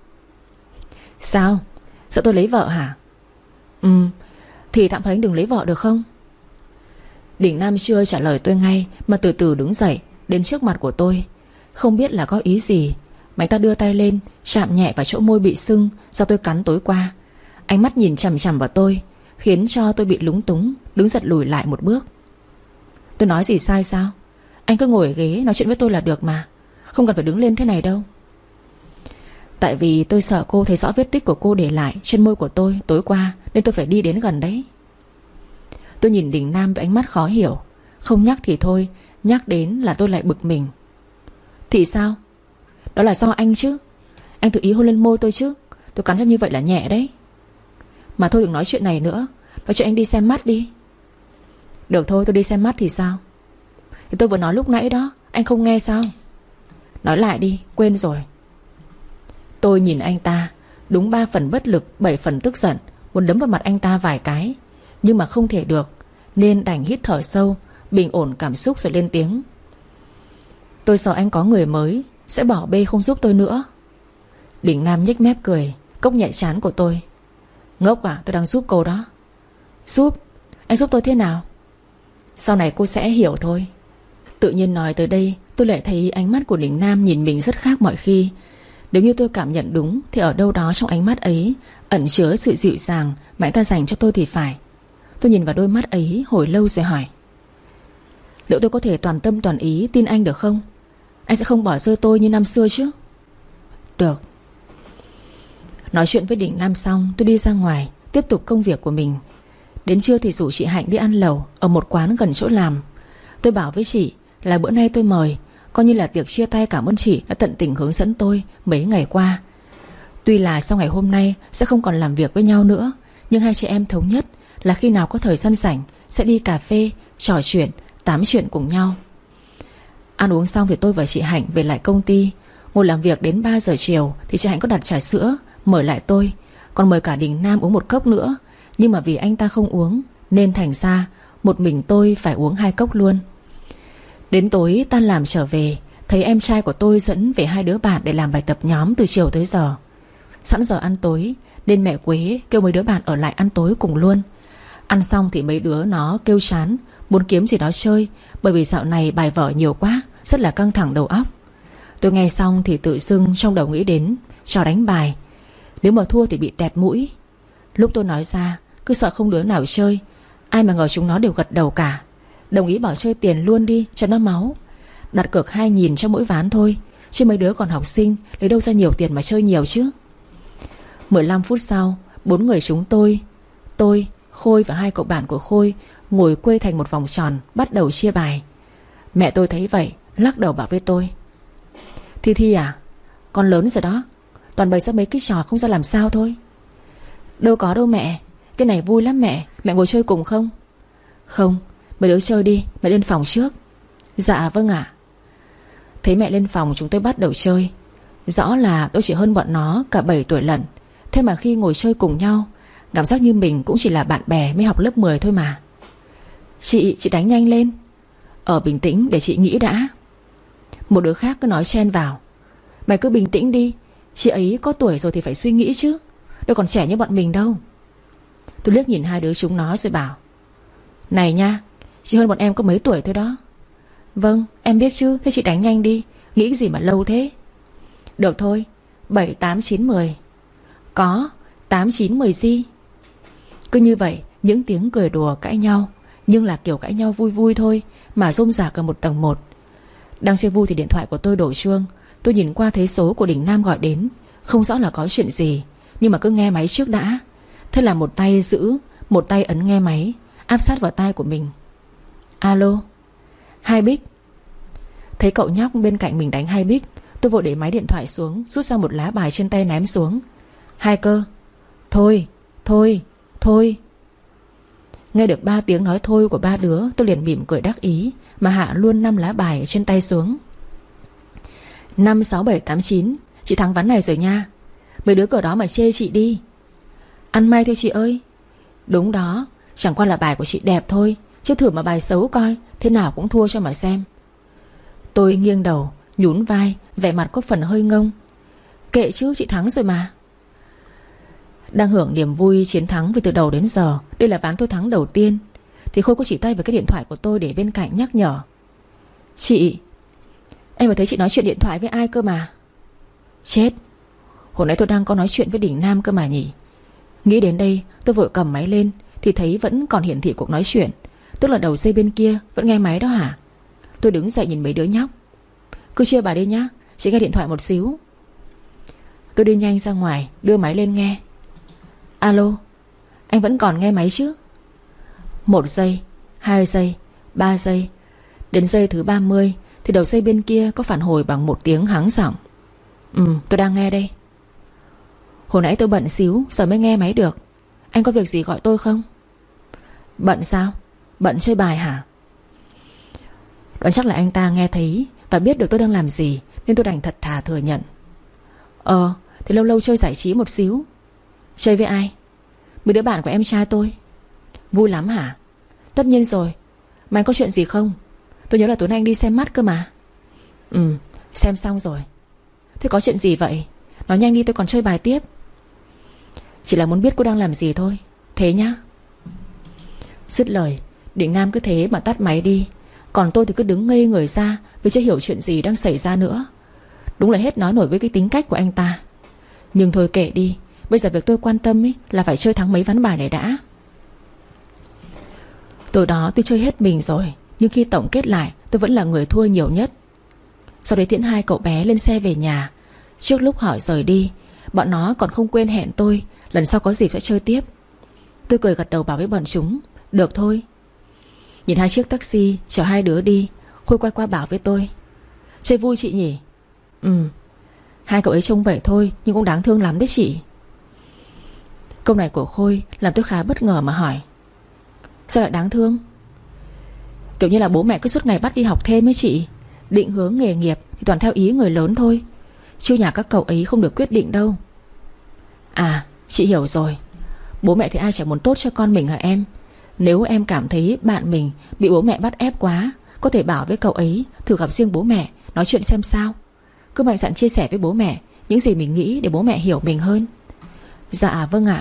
Sao? Sợ tôi lấy vợ hả? Thì tạm thời anh đừng lấy vợ được không? Đình Nam chưa trả lời tôi ngay mà từ từ đứng dậy đến trước mặt của tôi. Không biết là có ý gì mà anh ta đưa tay lên chạm nhẹ vào chỗ môi bị sưng do tôi cắn tối qua. Ánh mắt nhìn chằm chằm vào tôi khiến cho tôi bị lúng túng, đứng giật lùi lại một bước. Tôi nói gì sai sao? Anh cứ ngồi ở ghế nói chuyện với tôi là được mà, không cần phải đứng lên thế này đâu. Tại vì tôi sợ cô thấy rõ vết tích của cô để lại trên môi của tôi tối qua, nên tôi phải đi đến gần đấy. Tôi nhìn Đình Nam với ánh mắt khó hiểu. Không nhắc thì thôi, nhắc đến là tôi lại bực mình. Thì sao? Đó là do anh chứ. Anh tự ý hôn lên môi tôi chứ. Tôi cắn cho như vậy là nhẹ đấy. Mà thôi đừng nói chuyện này nữa, nói chuyện anh đi xem mắt đi. Được thôi, tôi đi xem mắt thì sao? Thì tôi vừa nói lúc nãy đó, anh không nghe sao? Nói lại đi, quên rồi. Tôi nhìn anh ta, đúng 3 phần bất lực 7 phần tức giận, muốn đấm vào mặt anh ta vài cái, nhưng mà không thể được, nên đành hít thở sâu, bình ổn cảm xúc rồi lên tiếng. Tôi sợ anh có người mới sẽ bỏ bê không giúp tôi nữa. Đình Nam nhếch mép cười, cốc nhẹ trán của tôi. Ngốc à, tôi đang giúp cô đó. Giúp? Anh giúp tôi thế nào? Sau này cô sẽ hiểu thôi. Tự nhiên nói tới đây, tôi lại thấy ánh mắt của Đình Nam nhìn mình rất khác mọi khi. Nếu như tôi cảm nhận đúng thì ở đâu đó trong ánh mắt ấy ẩn chứa sự dịu dàng mà anh ta dành cho tôi thì phải. Tôi nhìn vào đôi mắt ấy hồi lâu rồi hỏi. Liệu tôi có thể toàn tâm toàn ý tin anh được không? Anh sẽ không bỏ rơi tôi như năm xưa chứ? Được. Nói chuyện với Đình Nam xong, tôi đi ra ngoài tiếp tục công việc của mình. Đến trưa thì rủ chị Hạnh đi ăn lẩu ở một quán gần chỗ làm. Tôi bảo với chị là bữa nay tôi mời, coi như là tiệc chia tay cảm ơn chị đã tận tình hướng dẫn tôi mấy ngày qua. Tuy là sau ngày hôm nay sẽ không còn làm việc với nhau nữa, nhưng hai chị em thống nhất là khi nào có thời gian rảnh sẽ đi cà phê, trò chuyện, tám chuyện cùng nhau. Ăn uống xong thì tôi và chị Hạnh về lại công ty. Ngồi làm việc đến 3 giờ chiều thì chị Hạnh có đặt trà sữa mời lại tôi, còn mời cả Đình Nam uống một cốc nữa. Nhưng mà vì anh ta không uống nên thành ra một mình tôi phải uống 2 cốc luôn. Đến tối tan làm trở về, thấy em trai của tôi dẫn về 2 đứa bạn để làm bài tập nhóm từ chiều tới giờ. Sẵn giờ ăn tối nên mẹ Quế kêu mấy đứa bạn ở lại ăn tối cùng luôn. Ăn xong thì mấy đứa nó kêu chán, muốn kiếm gì đó chơi, bởi vì dạo này bài vở nhiều quá, rất là căng thẳng đầu óc. Tôi nghe xong thì tự dưng trong đầu nghĩ đến trò đánh bài. Nếu mà thua thì bị tẹt mũi. Lúc tôi nói ra cứ sợ không đứa nào chơi. Ai mà ngờ chúng nó đều gật đầu cả, đồng ý bỏ chơi tiền luôn đi cho nó máu. Đặt cược 2.000 cho mỗi ván thôi, chứ mấy đứa còn học sinh lấy đâu ra nhiều tiền mà chơi nhiều chứ. 15 phút sau 4 người chúng tôi Tôi, Khôi và hai cậu bạn của Khôi ngồi quây thành một vòng tròn, bắt đầu chia bài. Mẹ tôi thấy vậy, lắc đầu bảo với tôi: Thi Thi à, con lớn rồi đó, toàn bày ra mấy cái trò không ra làm sao thôi. Đâu có đâu mẹ, cái này vui lắm mẹ ngồi chơi cùng không? Không, mấy đứa chơi đi, mẹ lên phòng trước. Dạ vâng ạ. Thấy mẹ lên phòng chúng tôi bắt đầu chơi. Rõ là tôi chỉ hơn bọn nó cả 7 tuổi lận. Thế mà khi ngồi chơi cùng nhau, cảm giác như mình cũng chỉ là bạn bè mới học lớp 10 thôi mà. Chị đánh nhanh lên. Bình tĩnh để chị nghĩ đã. Một đứa khác cứ nói chen vào: Mày cứ bình tĩnh đi, chị ấy có tuổi rồi thì phải suy nghĩ chứ, đâu còn trẻ như bọn mình đâu. Tôi liếc nhìn hai đứa chúng nó rồi bảo: Này nha, chị hơn bọn em có mấy tuổi thôi đó. Vâng, em biết chứ, thế chị đánh nhanh đi, nghĩ cái gì mà lâu thế. Được thôi, 7, 8, 9, 10. Có, 8, 9, 10 gì. Cứ như vậy, những tiếng cười đùa cãi nhau, nhưng là kiểu cãi nhau vui vui thôi, mà rôm rả cả một tầng 1. Đang chơi vui thì điện thoại của tôi đổ chuông. Tôi nhìn qua thấy số của Đình Nam gọi đến. Không rõ là có chuyện gì, nhưng mà cứ nghe máy trước đã. Thế là một tay giữ, một tay ấn nghe máy, áp sát vào tai của mình. Alo. Hai Bích. Thấy cậu nhóc bên cạnh mình đánh Hai Bích, tôi vội để máy điện thoại xuống, rút ra một lá bài trên tay ném xuống. Hai cơ. Thôi. Nghe được 3 tiếng nói thôi của 3 đứa, tôi liền mỉm cười đắc ý mà hạ luôn 5 lá bài trên tay xuống. 5, 6, 7, 8, 9. Chị thắng ván này rồi nha. Mấy đứa cờ đó mà chê chị đi. Ăn may thôi chị ơi. Đúng đó, chẳng qua là bài của chị đẹp thôi, chứ thử mà bài xấu coi, thế nào cũng thua cho mà xem. Tôi nghiêng đầu, nhún vai, vẻ mặt có phần hơi ngông. Kệ chứ, chị thắng rồi mà. Đang hưởng niềm vui chiến thắng vì từ đầu đến giờ đây là ván tôi thắng đầu tiên, thì Khôi có chỉ tay vào cái điện thoại của tôi để bên cạnh nhắc nhở: Chị, em có thấy chị nói chuyện điện thoại với ai cơ mà. Chết, hồi nãy tôi đang có nói chuyện với Đình Nam cơ mà nhỉ. Nghĩ đến đây tôi vội cầm máy lên thì thấy vẫn còn hiển thị cuộc nói chuyện, tức là đầu dây bên kia vẫn nghe máy đó hả. Tôi đứng dậy nhìn mấy đứa nhóc: Cứ chia bài đi nhá, chị nghe điện thoại một xíu. Tôi đi nhanh ra ngoài, đưa máy lên nghe. Alo, anh vẫn còn nghe máy chứ? 1 giây, 2 giây, 3 giây. Đến giây thứ 30 thì đầu dây bên kia có phản hồi bằng một tiếng hắng giọng: tôi đang nghe đây. Hồi nãy tôi bận xíu, giờ mới nghe máy được. Anh có việc gì gọi tôi không? Bận sao? Bận chơi bài hả? Đoán chắc là anh ta nghe thấy và biết được tôi đang làm gì, nên tôi đành thật thà thừa nhận: Thì lâu lâu chơi giải trí một xíu. Chơi với ai? Mấy đứa bạn của em trai tôi. Vui lắm hả? Tất nhiên rồi. Mà anh có chuyện gì không? Tôi nhớ là tối nay anh đi xem mắt cơ mà. Xem xong rồi. Thế có chuyện gì vậy? Nói nhanh đi, tôi còn chơi bài tiếp. Chỉ là muốn biết cô đang làm gì thôi. Thế nhá. Dứt lời, Đình Nam cứ thế mà tắt máy đi. Còn tôi thì cứ đứng ngây người ra vì chưa hiểu chuyện gì đang xảy ra nữa. Đúng là hết nói nổi với cái tính cách của anh ta. Nhưng thôi kệ đi, bây giờ việc tôi quan tâm là phải chơi thắng mấy ván bài này đã. Tối đó tôi chơi hết mình rồi, nhưng khi tổng kết lại tôi vẫn là người thua nhiều nhất. Sau đấy tiễn hai cậu bé lên xe về nhà. Trước lúc họ rời đi, bọn nó còn không quên hẹn tôi lần sau có dịp sẽ chơi tiếp. Tôi cười gật đầu bảo với bọn chúng: Được thôi. Nhìn hai chiếc taxi chở hai đứa đi, Khôi quay qua bảo với tôi: Chơi vui chị nhỉ? Hai cậu ấy trông vậy thôi nhưng cũng đáng thương lắm đấy chị. Câu này của Khôi làm tôi khá bất ngờ mà hỏi: Sao lại đáng thương? Kiểu như là bố mẹ cứ suốt ngày bắt đi học thêm ấy chị. Định hướng nghề nghiệp thì toàn theo ý người lớn thôi, chứ nhà các cậu ấy không được quyết định đâu. À, chị hiểu rồi. Bố mẹ thì ai chẳng muốn tốt cho con mình hả em? Nếu em cảm thấy bạn mình bị bố mẹ bắt ép quá, có thể bảo với cậu ấy thử gặp riêng bố mẹ, nói chuyện xem sao. Cứ mạnh dạn chia sẻ với bố mẹ những gì mình nghĩ để bố mẹ hiểu mình hơn. Dạ vâng ạ.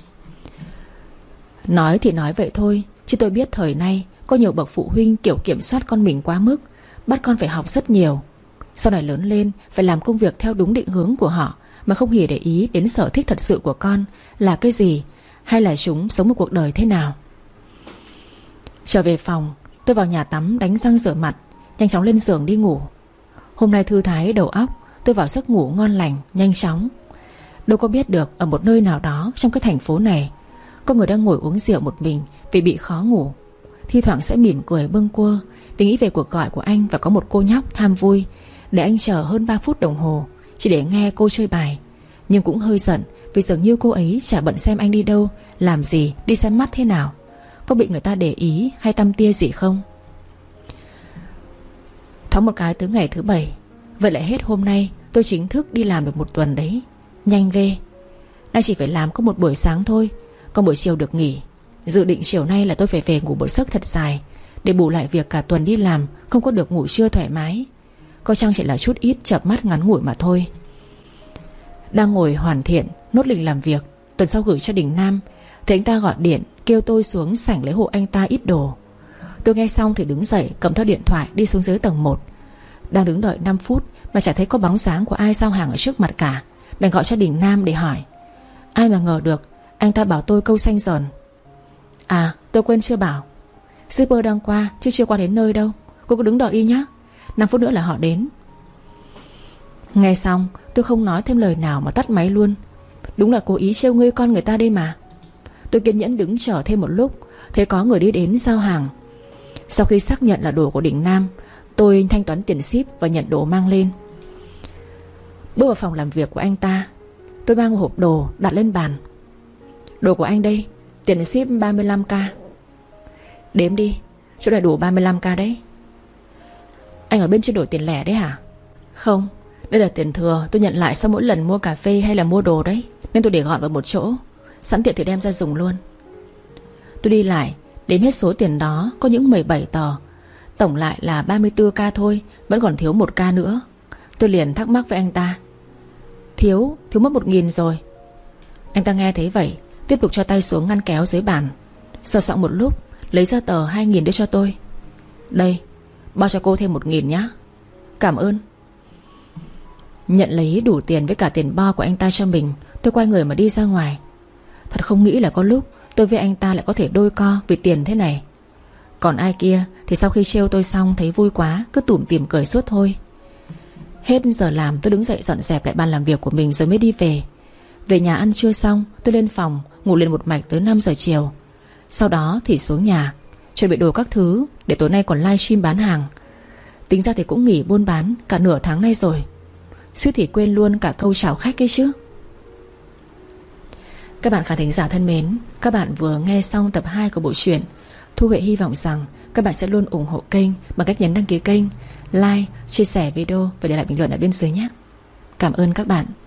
Nói thì nói vậy thôi, chứ tôi biết thời nay có nhiều bậc phụ huynh kiểu kiểm soát con mình quá mức, bắt con phải học rất nhiều. Sau này lớn lên phải làm công việc theo đúng định hướng của họ, mà không hề để ý đến sở thích thật sự của con là cái gì, hay là chúng sống một cuộc đời thế nào. Trở về phòng, tôi vào nhà tắm đánh răng rửa mặt, nhanh chóng lên giường đi ngủ. Hôm nay thư thái đầu óc, tôi vào giấc ngủ ngon lành nhanh chóng. Đâu có biết được ở một nơi nào đó trong cái thành phố này Có người đang ngồi uống rượu một mình vì bị khó ngủ. Thi thoảng sẽ mỉm cười bâng quơ vì nghĩ về cuộc gọi của anh và có một cô nhóc tham vui, để anh chờ hơn 3 phút đồng hồ chỉ để nghe cô chơi bài. Nhưng cũng hơi giận vì dường như cô ấy chả bận xem anh đi đâu, làm gì, đi xem mắt thế nào, có bị người ta để ý hay tăm tia gì không. Thoáng một cái tới ngày thứ 7. Vậy lại hết hôm nay tôi chính thức đi làm được 1 tuần đấy. Nhanh ghê. Nay chỉ phải làm có một buổi sáng thôi, còn buổi chiều được nghỉ. Dự định chiều nay là tôi phải về ngủ một giấc thật dài để bù lại việc cả tuần đi làm không có được ngủ trưa thoải mái. Có chăng chỉ là chút ít chợp mắt ngắn ngủi mà thôi. Đang ngồi hoàn thiện nốt lịch làm việc tuần sau gửi cho Đình Nam thì anh ta gọi điện kêu tôi xuống sảnh lấy hộ anh ta ít đồ. Tôi nghe xong thì đứng dậy cầm theo điện thoại đi xuống dưới tầng 1. Đang đứng đợi 5 phút mà chả thấy có bóng dáng của ai giao hàng ở trước mặt cả. Đành gọi cho Đình Nam để hỏi. Ai mà ngờ được anh ta bảo tôi câu xanh dờn. À, tôi quên chưa bảo, shipper đang qua chứ chưa qua đến nơi đâu. Cô cứ đứng đợi đi nhá, 5 phút nữa là họ đến. Nghe xong tôi không nói thêm lời nào mà tắt máy luôn. Đúng là cố ý trêu ngươi con người ta đây mà. Tôi kiên nhẫn đứng chờ thêm một lúc, thấy có người đi đến giao hàng. Sau khi xác nhận là đồ của Đình Nam, tôi thanh toán tiền ship và nhận đồ mang lên. Bước vào phòng làm việc của anh ta, tôi mang một hộp đồ đặt lên bàn. Đồ của anh đây, tiền ship 35k. Đếm đi, chỗ này đủ 35k đấy. Anh ở bên chưa đổi tiền lẻ đấy hả? Không, đây là tiền thừa tôi nhận lại sau mỗi lần mua cà phê hay là mua đồ đấy, nên tôi để gọn vào một chỗ, sẵn tiện thì đem ra dùng luôn. Tôi đi lại đếm hết số tiền đó, có những 17 tờ. Tổng lại là 34k thôi, vẫn còn thiếu 1k nữa. Tôi liền thắc mắc với anh ta. Thiếu mất 1.000 rồi. Anh ta nghe thấy vậy tiếp tục cho tay xuống ngăn kéo dưới bàn, sờ soạng một lúc lấy ra tờ 2.000 đưa cho tôi. Đây, bao cho cô thêm 1.000 nhá. Cảm ơn. Nhận lấy đủ tiền với cả tiền bo của anh ta cho mình, tôi quay người mà đi ra ngoài. Thật không nghĩ là có lúc tôi với anh ta lại có thể đôi co vì tiền thế này. Còn ai kia thì sau khi trêu tôi xong thấy vui quá, cứ tủm tỉm cười suốt thôi. Hết giờ làm tôi đứng dậy dọn dẹp lại bàn làm việc của mình rồi mới đi về. Về nhà ăn trưa xong tôi lên phòng ngủ liền một mạch tới 5 giờ chiều. Sau đó thì xuống nhà chuẩn bị đồ các thứ để tối nay còn livestream bán hàng. Tính ra thì cũng nghỉ buôn bán cả nửa tháng nay rồi, suýt thì quên luôn cả câu chào khách ấy chứ. Các bạn khán thính giả thân mến, các bạn vừa nghe xong tập 2 của bộ truyện. Thu Huệ hy vọng rằng các bạn sẽ luôn ủng hộ kênh bằng cách nhấn đăng ký kênh, like, chia sẻ video và để lại bình luận ở bên dưới nhé. Cảm ơn các bạn.